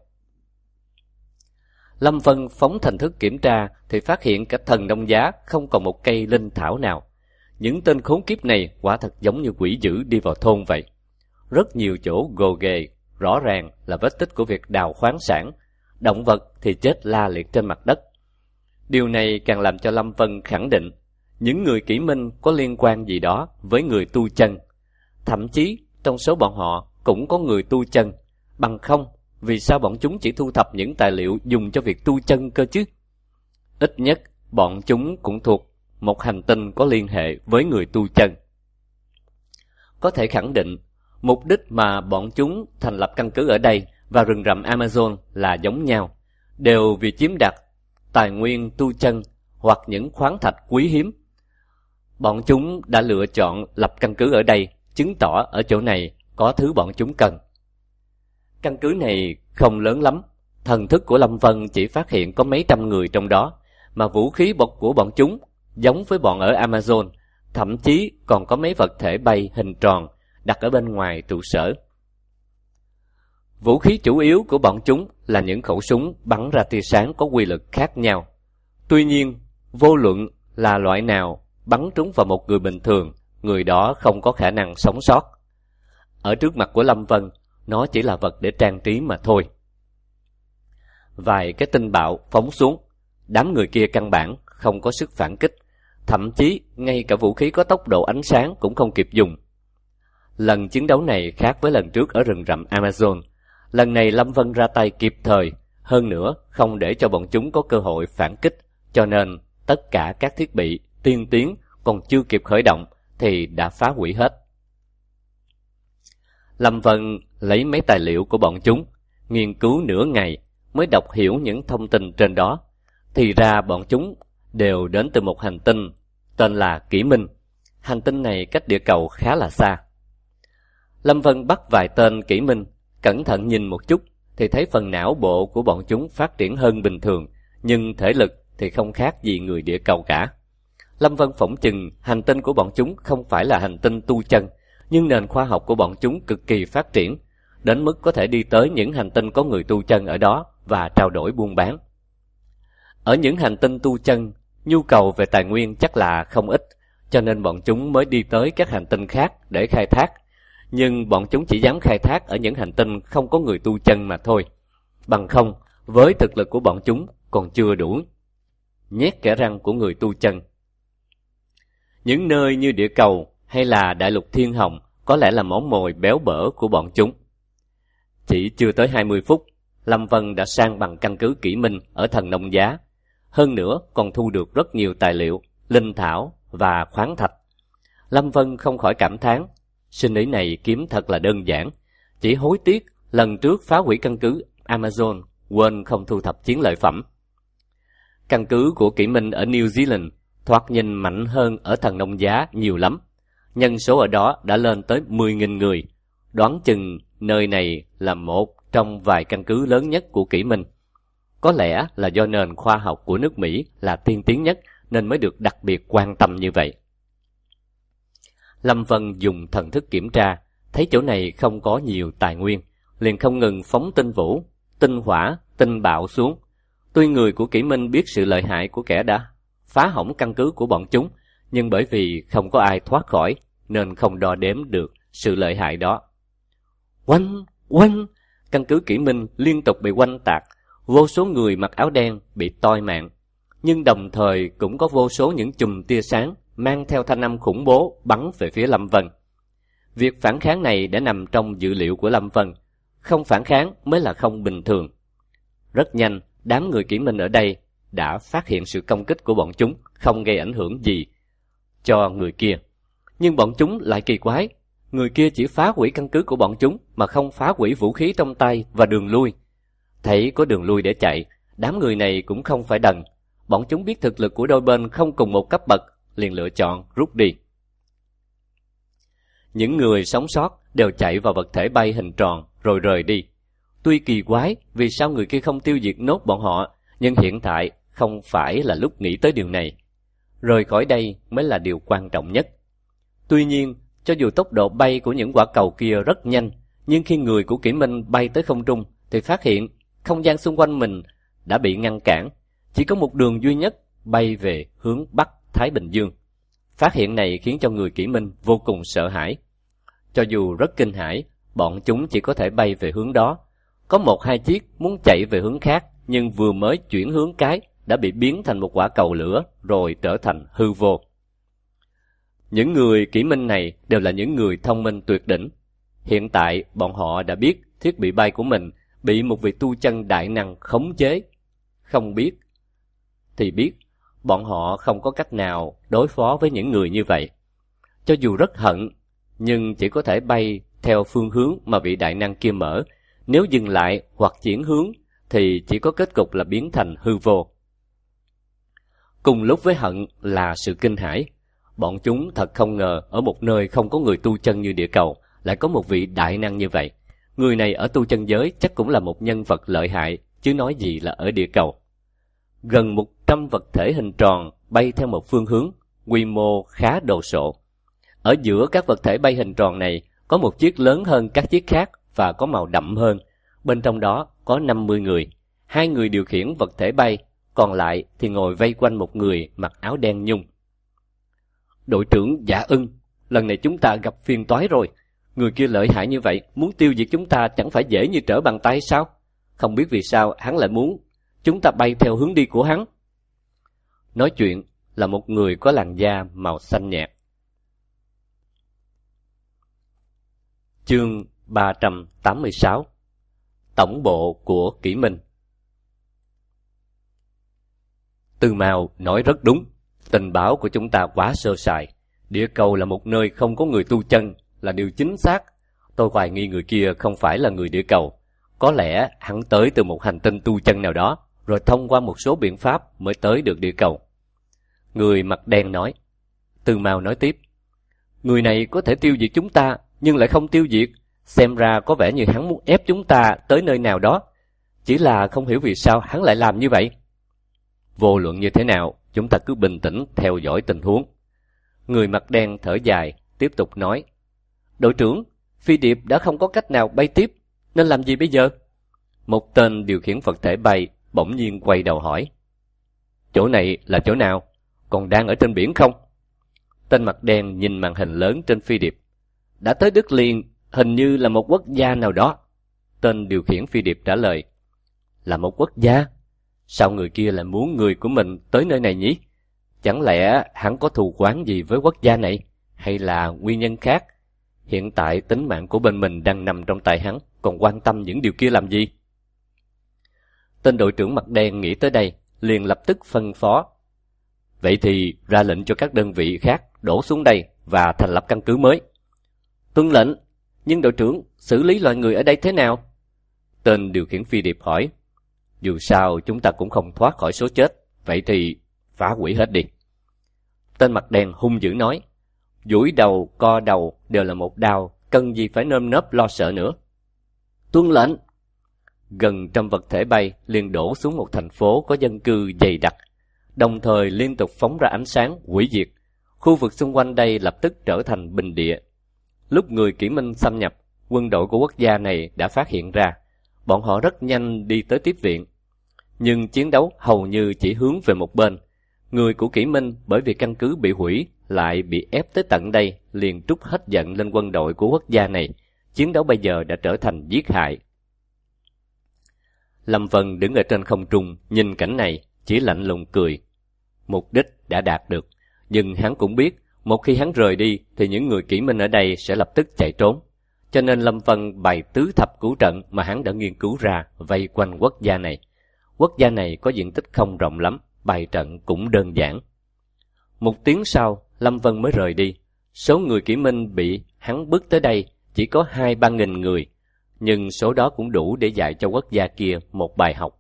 Lâm Vân phóng thần thức kiểm tra thì phát hiện cả thần nông giá không còn một cây linh thảo nào. Những tên khốn kiếp này quả thật giống như quỷ dữ đi vào thôn vậy. Rất nhiều chỗ gồ ghề, rõ ràng là vết tích của việc đào khoáng sản. Động vật thì chết la liệt trên mặt đất. Điều này càng làm cho Lâm Vân khẳng định những người kỷ minh có liên quan gì đó với người tu chân. Thậm chí trong số bọn họ cũng có người tu chân. Bằng không, vì sao bọn chúng chỉ thu thập những tài liệu dùng cho việc tu chân cơ chứ? Ít nhất, bọn chúng cũng thuộc một hành tinh có liên hệ với người tu chân. Có thể khẳng định, mục đích mà bọn chúng thành lập căn cứ ở đây và rừng rậm Amazon là giống nhau, đều vì chiếm đoạt tài nguyên tu chân hoặc những khoáng thạch quý hiếm. Bọn chúng đã lựa chọn lập căn cứ ở đây, chứng tỏ ở chỗ này có thứ bọn chúng cần. Căn cứ này không lớn lắm, thần thức của Lâm Vân chỉ phát hiện có mấy trăm người trong đó, mà vũ khí bọc của bọn chúng giống với bọn ở Amazon, thậm chí còn có mấy vật thể bay hình tròn đặt ở bên ngoài trụ sở. Vũ khí chủ yếu của bọn chúng là những khẩu súng bắn ra tia sáng có quy lực khác nhau. Tuy nhiên, vô luận là loại nào bắn trúng vào một người bình thường, người đó không có khả năng sống sót. Ở trước mặt của Lâm Vân, nó chỉ là vật để trang trí mà thôi. Vài cái tinh bạo phóng xuống, đám người kia căn bản không có sức phản kích, thậm chí ngay cả vũ khí có tốc độ ánh sáng cũng không kịp dùng. Lần chiến đấu này khác với lần trước ở rừng rậm Amazon. Lần này Lâm Vân ra tay kịp thời, hơn nữa không để cho bọn chúng có cơ hội phản kích, cho nên tất cả các thiết bị tiên tiến còn chưa kịp khởi động thì đã phá hủy hết. Lâm Vân lấy mấy tài liệu của bọn chúng, nghiên cứu nửa ngày mới đọc hiểu những thông tin trên đó. Thì ra bọn chúng đều đến từ một hành tinh tên là Kỷ Minh. Hành tinh này cách địa cầu khá là xa. Lâm Vân bắt vài tên Kỷ Minh, cẩn thận nhìn một chút thì thấy phần não bộ của bọn chúng phát triển hơn bình thường, nhưng thể lực thì không khác gì người địa cầu cả. Lâm Vân phỏng chừng hành tinh của bọn chúng không phải là hành tinh tu chân, nhưng nền khoa học của bọn chúng cực kỳ phát triển, đến mức có thể đi tới những hành tinh có người tu chân ở đó và trao đổi buôn bán. Ở những hành tinh tu chân, nhu cầu về tài nguyên chắc là không ít, cho nên bọn chúng mới đi tới các hành tinh khác để khai thác. Nhưng bọn chúng chỉ dám khai thác ở những hành tinh không có người tu chân mà thôi. Bằng không, với thực lực của bọn chúng còn chưa đủ nhét kẽ răng của người tu chân. Những nơi như địa cầu hay là đại lục thiên hồng có lẽ là món mồi béo bở của bọn chúng. Chỉ chưa tới hai mươi phút, Lâm Vân đã sang bằng căn cứ Kỷ Minh ở Thần Nông Giá. Hơn nữa còn thu được rất nhiều tài liệu, linh thảo và khoáng thạch. Lâm Vân không khỏi cảm thán, sinh ý này kiếm thật là đơn giản. Chỉ hối tiếc lần trước phá hủy căn cứ Amazon, quên không thu thập chiến lợi phẩm. Căn cứ của Kỷ Minh ở New Zealand thoạt nhìn mạnh hơn ở Thần Nông Giá nhiều lắm. Nhân số ở đó đã lên tới mười nghìn người. Đoán chừng nơi này là một trong vài căn cứ lớn nhất của Kỷ Minh. Có lẽ là do nền khoa học của nước Mỹ là tiên tiến nhất nên mới được đặc biệt quan tâm như vậy. Lâm Vân dùng thần thức kiểm tra, thấy chỗ này không có nhiều tài nguyên, liền không ngừng phóng tinh vũ, tinh hỏa, tinh bạo xuống. Tuy người của Kỷ Minh biết sự lợi hại của kẻ đã phá hỏng căn cứ của bọn chúng, nhưng bởi vì không có ai thoát khỏi nên không đo đếm được sự lợi hại đó. Oanh, oanh, căn cứ Kỷ Minh liên tục bị oanh tạc, vô số người mặc áo đen bị toi mạng, nhưng đồng thời cũng có vô số những chùm tia sáng mang theo thanh âm khủng bố bắn về phía Lâm Vân. Việc phản kháng này đã nằm trong dự liệu của Lâm Vân, không phản kháng mới là không bình thường. Rất nhanh, đám người Kỷ Minh ở đây đã phát hiện sự công kích của bọn chúng không gây ảnh hưởng gì cho người kia. Nhưng bọn chúng lại kỳ quái, người kia chỉ phá hủy căn cứ của bọn chúng mà không phá hủy vũ khí trong tay và đường lui. Thấy có đường lui để chạy, đám người này cũng không phải đần. Bọn chúng biết thực lực của đôi bên không cùng một cấp bậc, liền lựa chọn rút đi. Những người sống sót đều chạy vào vật thể bay hình tròn rồi rời đi. Tuy kỳ quái vì sao người kia không tiêu diệt nốt bọn họ, nhưng hiện tại không phải là lúc nghĩ tới điều này. Rời khỏi đây mới là điều quan trọng nhất. Tuy nhiên, cho dù tốc độ bay của những quả cầu kia rất nhanh, nhưng khi người của Kỷ Minh bay tới không trung thì phát hiện không gian xung quanh mình đã bị ngăn cản, chỉ có một đường duy nhất bay về hướng Bắc Thái Bình Dương. Phát hiện này khiến cho người Kỷ Minh vô cùng sợ hãi. Cho dù rất kinh hãi, bọn chúng chỉ có thể bay về hướng đó. Có một hai chiếc muốn chạy về hướng khác, nhưng vừa mới chuyển hướng cái đã bị biến thành một quả cầu lửa rồi trở thành hư vô. Những người Kỷ Minh này đều là những người thông minh tuyệt đỉnh. Hiện tại bọn họ đã biết thiết bị bay của mình bị một vị tu chân đại năng khống chế. Không biết thì biết, bọn họ không có cách nào đối phó với những người như vậy. Cho dù rất hận, nhưng chỉ có thể bay theo phương hướng mà vị đại năng kia mở. Nếu dừng lại hoặc chuyển hướng thì chỉ có kết cục là biến thành hư vô. Cùng lúc với hận là sự kinh hãi. Bọn chúng thật không ngờ ở một nơi không có người tu chân như địa cầu lại có một vị đại năng như vậy. Người này ở tu chân giới chắc cũng là một nhân vật lợi hại, chứ nói gì là ở địa cầu. Gần một trăm vật thể hình tròn bay theo một phương hướng, quy mô khá đồ sộ. Ở giữa các vật thể bay hình tròn này có một chiếc lớn hơn các chiếc khác và có màu đậm hơn. Bên trong đó có năm mươi người, hai người điều khiển vật thể bay, còn lại thì ngồi vây quanh một người mặc áo đen nhung. Đội trưởng Dạ Ưng, lần này chúng ta gặp phiền toái rồi. Người kia lợi hại như vậy, muốn tiêu diệt chúng ta chẳng phải dễ như trở bàn tay sao? Không biết vì sao hắn lại muốn chúng ta bay theo hướng đi của hắn. Nói chuyện là một người có làn da màu xanh nhạt. Chương ba trăm tám mươi sáu. Tổng bộ của Kỷ Minh. Từ Mao nói rất đúng, tình báo của chúng ta quá sơ sài. Địa cầu là một nơi không có người tu chân là điều chính xác. Tôi hoài nghi người kia không phải là người địa cầu. Có lẽ hắn tới từ một hành tinh tu chân nào đó, rồi thông qua một số biện pháp mới tới được địa cầu. Người mặt đen nói. Từ Mao nói tiếp. Người này có thể tiêu diệt chúng ta, nhưng lại không tiêu diệt. Xem ra có vẻ như hắn muốn ép chúng ta tới nơi nào đó. Chỉ là không hiểu vì sao hắn lại làm như vậy. Vô luận như thế nào, chúng ta cứ bình tĩnh theo dõi tình huống. Người mặt đen thở dài, tiếp tục nói. Đội trưởng, phi điệp đã không có cách nào bay tiếp, nên làm gì bây giờ? Một tên điều khiển vật thể bay bỗng nhiên quay đầu hỏi. Chỗ này là chỗ nào? Còn đang ở trên biển không? Tên mặt đen nhìn màn hình lớn trên phi điệp. Đã tới đất liền, hình như là một quốc gia nào đó. Tên điều khiển phi điệp trả lời. Là một quốc gia? Sao người kia lại muốn người của mình tới nơi này nhỉ? Chẳng lẽ hắn có thù oán gì với quốc gia này? Hay là nguyên nhân khác? Hiện tại tính mạng của bên mình đang nằm trong tay hắn, còn quan tâm những điều kia làm gì? Tên đội trưởng mặt đen nghĩ tới đây, liền lập tức phân phó. Vậy thì ra lệnh cho các đơn vị khác đổ xuống đây và thành lập căn cứ mới. Tuân lệnh, nhưng đội trưởng, xử lý loài người ở đây thế nào? Tên điều khiển phi điệp hỏi. Dù sao chúng ta cũng không thoát khỏi số chết, vậy thì phá hủy hết đi. Tên mặt đen hung dữ nói. Duỗi đầu, co đầu đều là một đao, cần gì phải nơm nớp lo sợ nữa. Tuân lệnh. Gần trăm vật thể bay liền đổ xuống một thành phố có dân cư dày đặc, đồng thời liên tục phóng ra ánh sáng hủy diệt. Khu vực xung quanh đây lập tức trở thành bình địa. Lúc người Kỷ Minh xâm nhập, quân đội của quốc gia này đã phát hiện ra. Bọn họ rất nhanh đi tới tiếp viện. Nhưng chiến đấu hầu như chỉ hướng về một bên. Người của Kỷ Minh bởi vì căn cứ bị hủy lại bị ép tới tận đây, liền trút hết giận lên quân đội của quốc gia này. Chiến đấu bây giờ đã trở thành giết hại. Lâm Vân đứng ở trên không trung, nhìn cảnh này, chỉ lạnh lùng cười. Mục đích đã đạt được, nhưng hắn cũng biết, một khi hắn rời đi, thì những người Kỷ Minh ở đây sẽ lập tức chạy trốn. Cho nên Lâm Vân bày tứ thập cửu trận mà hắn đã nghiên cứu ra, vây quanh quốc gia này. Quốc gia này có diện tích không rộng lắm, bày trận cũng đơn giản. Một tiếng sau, Lâm Vân mới rời đi. Số người Kỷ Minh bị hắn bước tới đây chỉ có hai ba nghìn người, nhưng số đó cũng đủ để dạy cho quốc gia kia một bài học.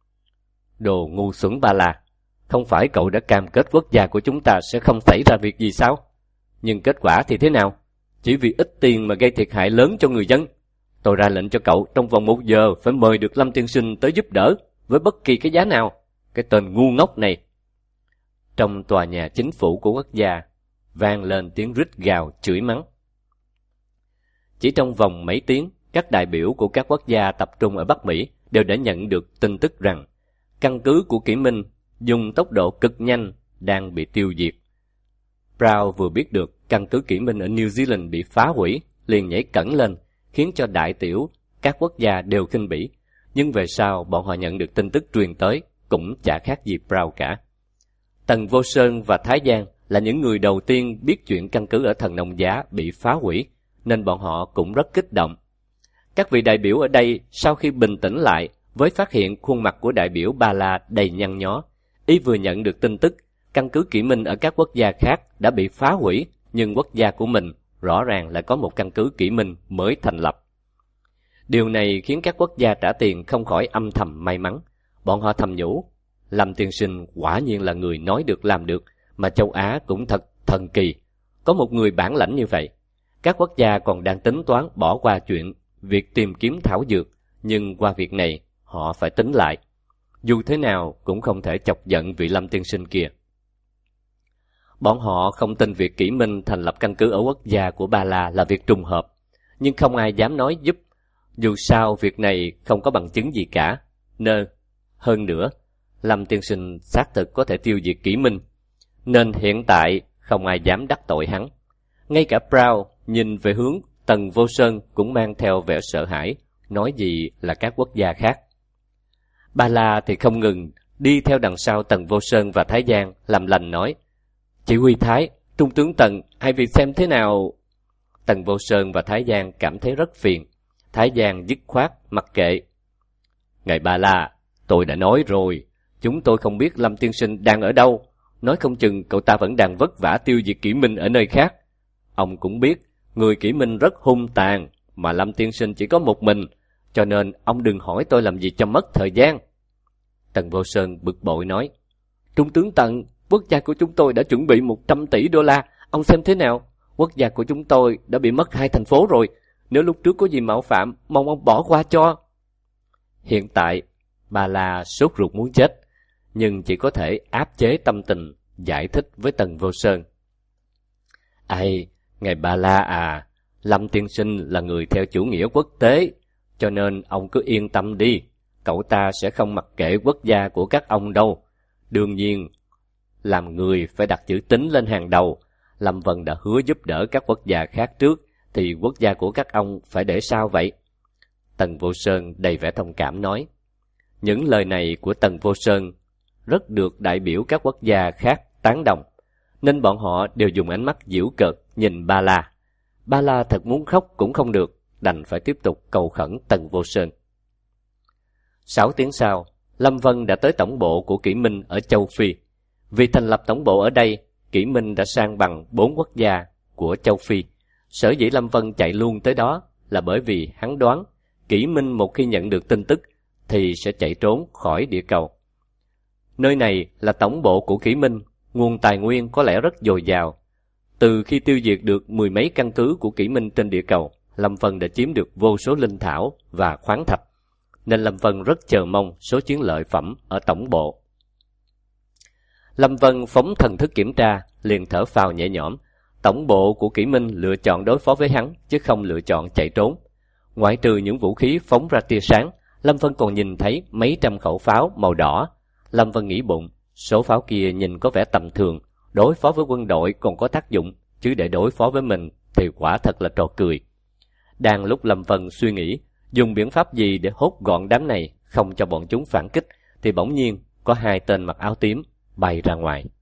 Đồ ngu xuẩn Ba La, không phải cậu đã cam kết quốc gia của chúng ta sẽ không xảy ra việc gì sao? Nhưng kết quả thì thế nào? Chỉ vì ít tiền mà gây thiệt hại lớn cho người dân. Tôi ra lệnh cho cậu trong vòng một giờ phải mời được Lâm tiên sinh tới giúp đỡ với bất kỳ cái giá nào. Cái tên ngu ngốc này. Trong tòa nhà chính phủ của quốc gia vang lên tiếng rít gào chửi mắng. Chỉ trong vòng mấy tiếng, các đại biểu của các quốc gia tập trung ở Bắc Mỹ đều đã nhận được tin tức rằng căn cứ của Kỷ Minh dùng tốc độ cực nhanh đang bị tiêu diệt. Brown vừa biết được căn cứ Kỷ Minh ở New Zealand bị phá hủy, liền nhảy cẫng lên, khiến cho đại tiểu các quốc gia đều khinh bỉ. Nhưng về sau bọn họ nhận được tin tức truyền tới cũng chả khác gì Brown cả. Tần Vô Sơn và Thái Giang là những người đầu tiên biết chuyện căn cứ ở Thần Nông Giá bị phá hủy, nên bọn họ cũng rất kích động. Các vị đại biểu ở đây sau khi bình tĩnh lại với phát hiện khuôn mặt của đại biểu Ba La đầy nhăn nhó, y vừa nhận được tin tức căn cứ Kỷ Minh ở các quốc gia khác đã bị phá hủy, nhưng quốc gia của mình rõ ràng lại có một căn cứ Kỷ Minh mới thành lập. Điều này khiến các quốc gia trả tiền không khỏi âm thầm may mắn. Bọn họ thầm nhủ, Lâm tiên sinh quả nhiên là người nói được làm được, mà châu Á cũng thật thần kỳ. Có một người bản lãnh như vậy. Các quốc gia còn đang tính toán bỏ qua chuyện việc tìm kiếm thảo dược, nhưng qua việc này họ phải tính lại. Dù thế nào cũng không thể chọc giận vị Lâm tiên sinh kia. Bọn họ không tin việc Kỷ Minh thành lập căn cứ ở quốc gia của Ba La là việc trùng hợp, nhưng không ai dám nói giúp. Dù sao việc này không có bằng chứng gì cả. Nên, hơn nữa, Lâm tiên sinh xác thực có thể tiêu diệt Kỷ Minh, nên hiện tại không ai dám đắc tội hắn. Ngay cả Brown nhìn về hướng Tần Vô Sơn cũng mang theo vẻ sợ hãi, nói gì là các quốc gia khác. Ba La thì không ngừng đi theo đằng sau Tần Vô Sơn và Thái Giang làm lành nói, chỉ huy Thái, Trung tướng Tần, hai vị xem thế nào? Tần Vô Sơn và Thái Giang cảm thấy rất phiền. Thái Giang dứt khoát mặc kệ. Ngài Ba La, tôi đã nói rồi, chúng tôi không biết Lâm tiên sinh đang ở đâu. Nói không chừng cậu ta vẫn đang vất vả tiêu diệt Kỷ Minh ở nơi khác. Ông cũng biết, người Kỷ Minh rất hung tàn, mà Lâm tiên sinh chỉ có một mình, cho nên ông đừng hỏi tôi làm gì cho mất thời gian. Tần Vô Sơn bực bội nói, Trung tướng Tần, quốc gia của chúng tôi đã chuẩn bị một trăm tỷ đô la, ông xem thế nào? Quốc gia của chúng tôi đã bị mất hai thành phố rồi, nếu lúc trước có gì mạo phạm, mong ông bỏ qua cho. Hiện tại, Ba La sốt ruột muốn chết, nhưng chỉ có thể áp chế tâm tình, giải thích với Tần Vô Sơn. Ây, ngài Ba La à, Lâm tiên sinh là người theo chủ nghĩa quốc tế, cho nên ông cứ yên tâm đi, cậu ta sẽ không mặc kệ quốc gia của các ông đâu. Đương nhiên, làm người phải đặt chữ tín lên hàng đầu. Lâm Vân đã hứa giúp đỡ các quốc gia khác trước, thì quốc gia của các ông phải để sao vậy? Tần Vô Sơn đầy vẻ thông cảm nói. Những lời này của Tần Vô Sơn rất được đại biểu các quốc gia khác tán đồng, nên bọn họ đều dùng ánh mắt giễu cợt nhìn Ba La. Ba La thật muốn khóc cũng không được, đành phải tiếp tục cầu khẩn Tần Vô Sơn. Sáu tiếng sau, Lâm Vân đã tới tổng bộ của Kỷ Minh ở châu Phi. Vì thành lập tổng bộ ở đây, Kỷ Minh đã san bằng bốn quốc gia của châu Phi. Sở dĩ Lâm Vân chạy luôn tới đó là bởi vì hắn đoán Kỷ Minh một khi nhận được tin tức thì sẽ chạy trốn khỏi địa cầu. Nơi này là tổng bộ của Kỷ Minh, nguồn tài nguyên có lẽ rất dồi dào. Từ khi tiêu diệt được mười mấy căn cứ của Kỷ Minh trên địa cầu, Lâm Vân đã chiếm được vô số linh thảo và khoáng thạch, nên Lâm Vân rất chờ mong số chiến lợi phẩm ở tổng bộ. Lâm Vân phóng thần thức kiểm tra, liền thở phào nhẹ nhõm. Tổng bộ của Kỷ Minh lựa chọn đối phó với hắn, chứ không lựa chọn chạy trốn. Ngoại trừ những vũ khí phóng ra tia sáng, Lâm Vân còn nhìn thấy mấy trăm khẩu pháo màu đỏ. Lâm Vân nghĩ bụng, số pháo kia nhìn có vẻ tầm thường, đối phó với quân đội còn có tác dụng, chứ để đối phó với mình thì quả thật là trò cười. Đang lúc Lâm Vân suy nghĩ dùng biện pháp gì để hốt gọn đám này, không cho bọn chúng phản kích, thì bỗng nhiên có hai tên mặc áo tím bay ra ngoài.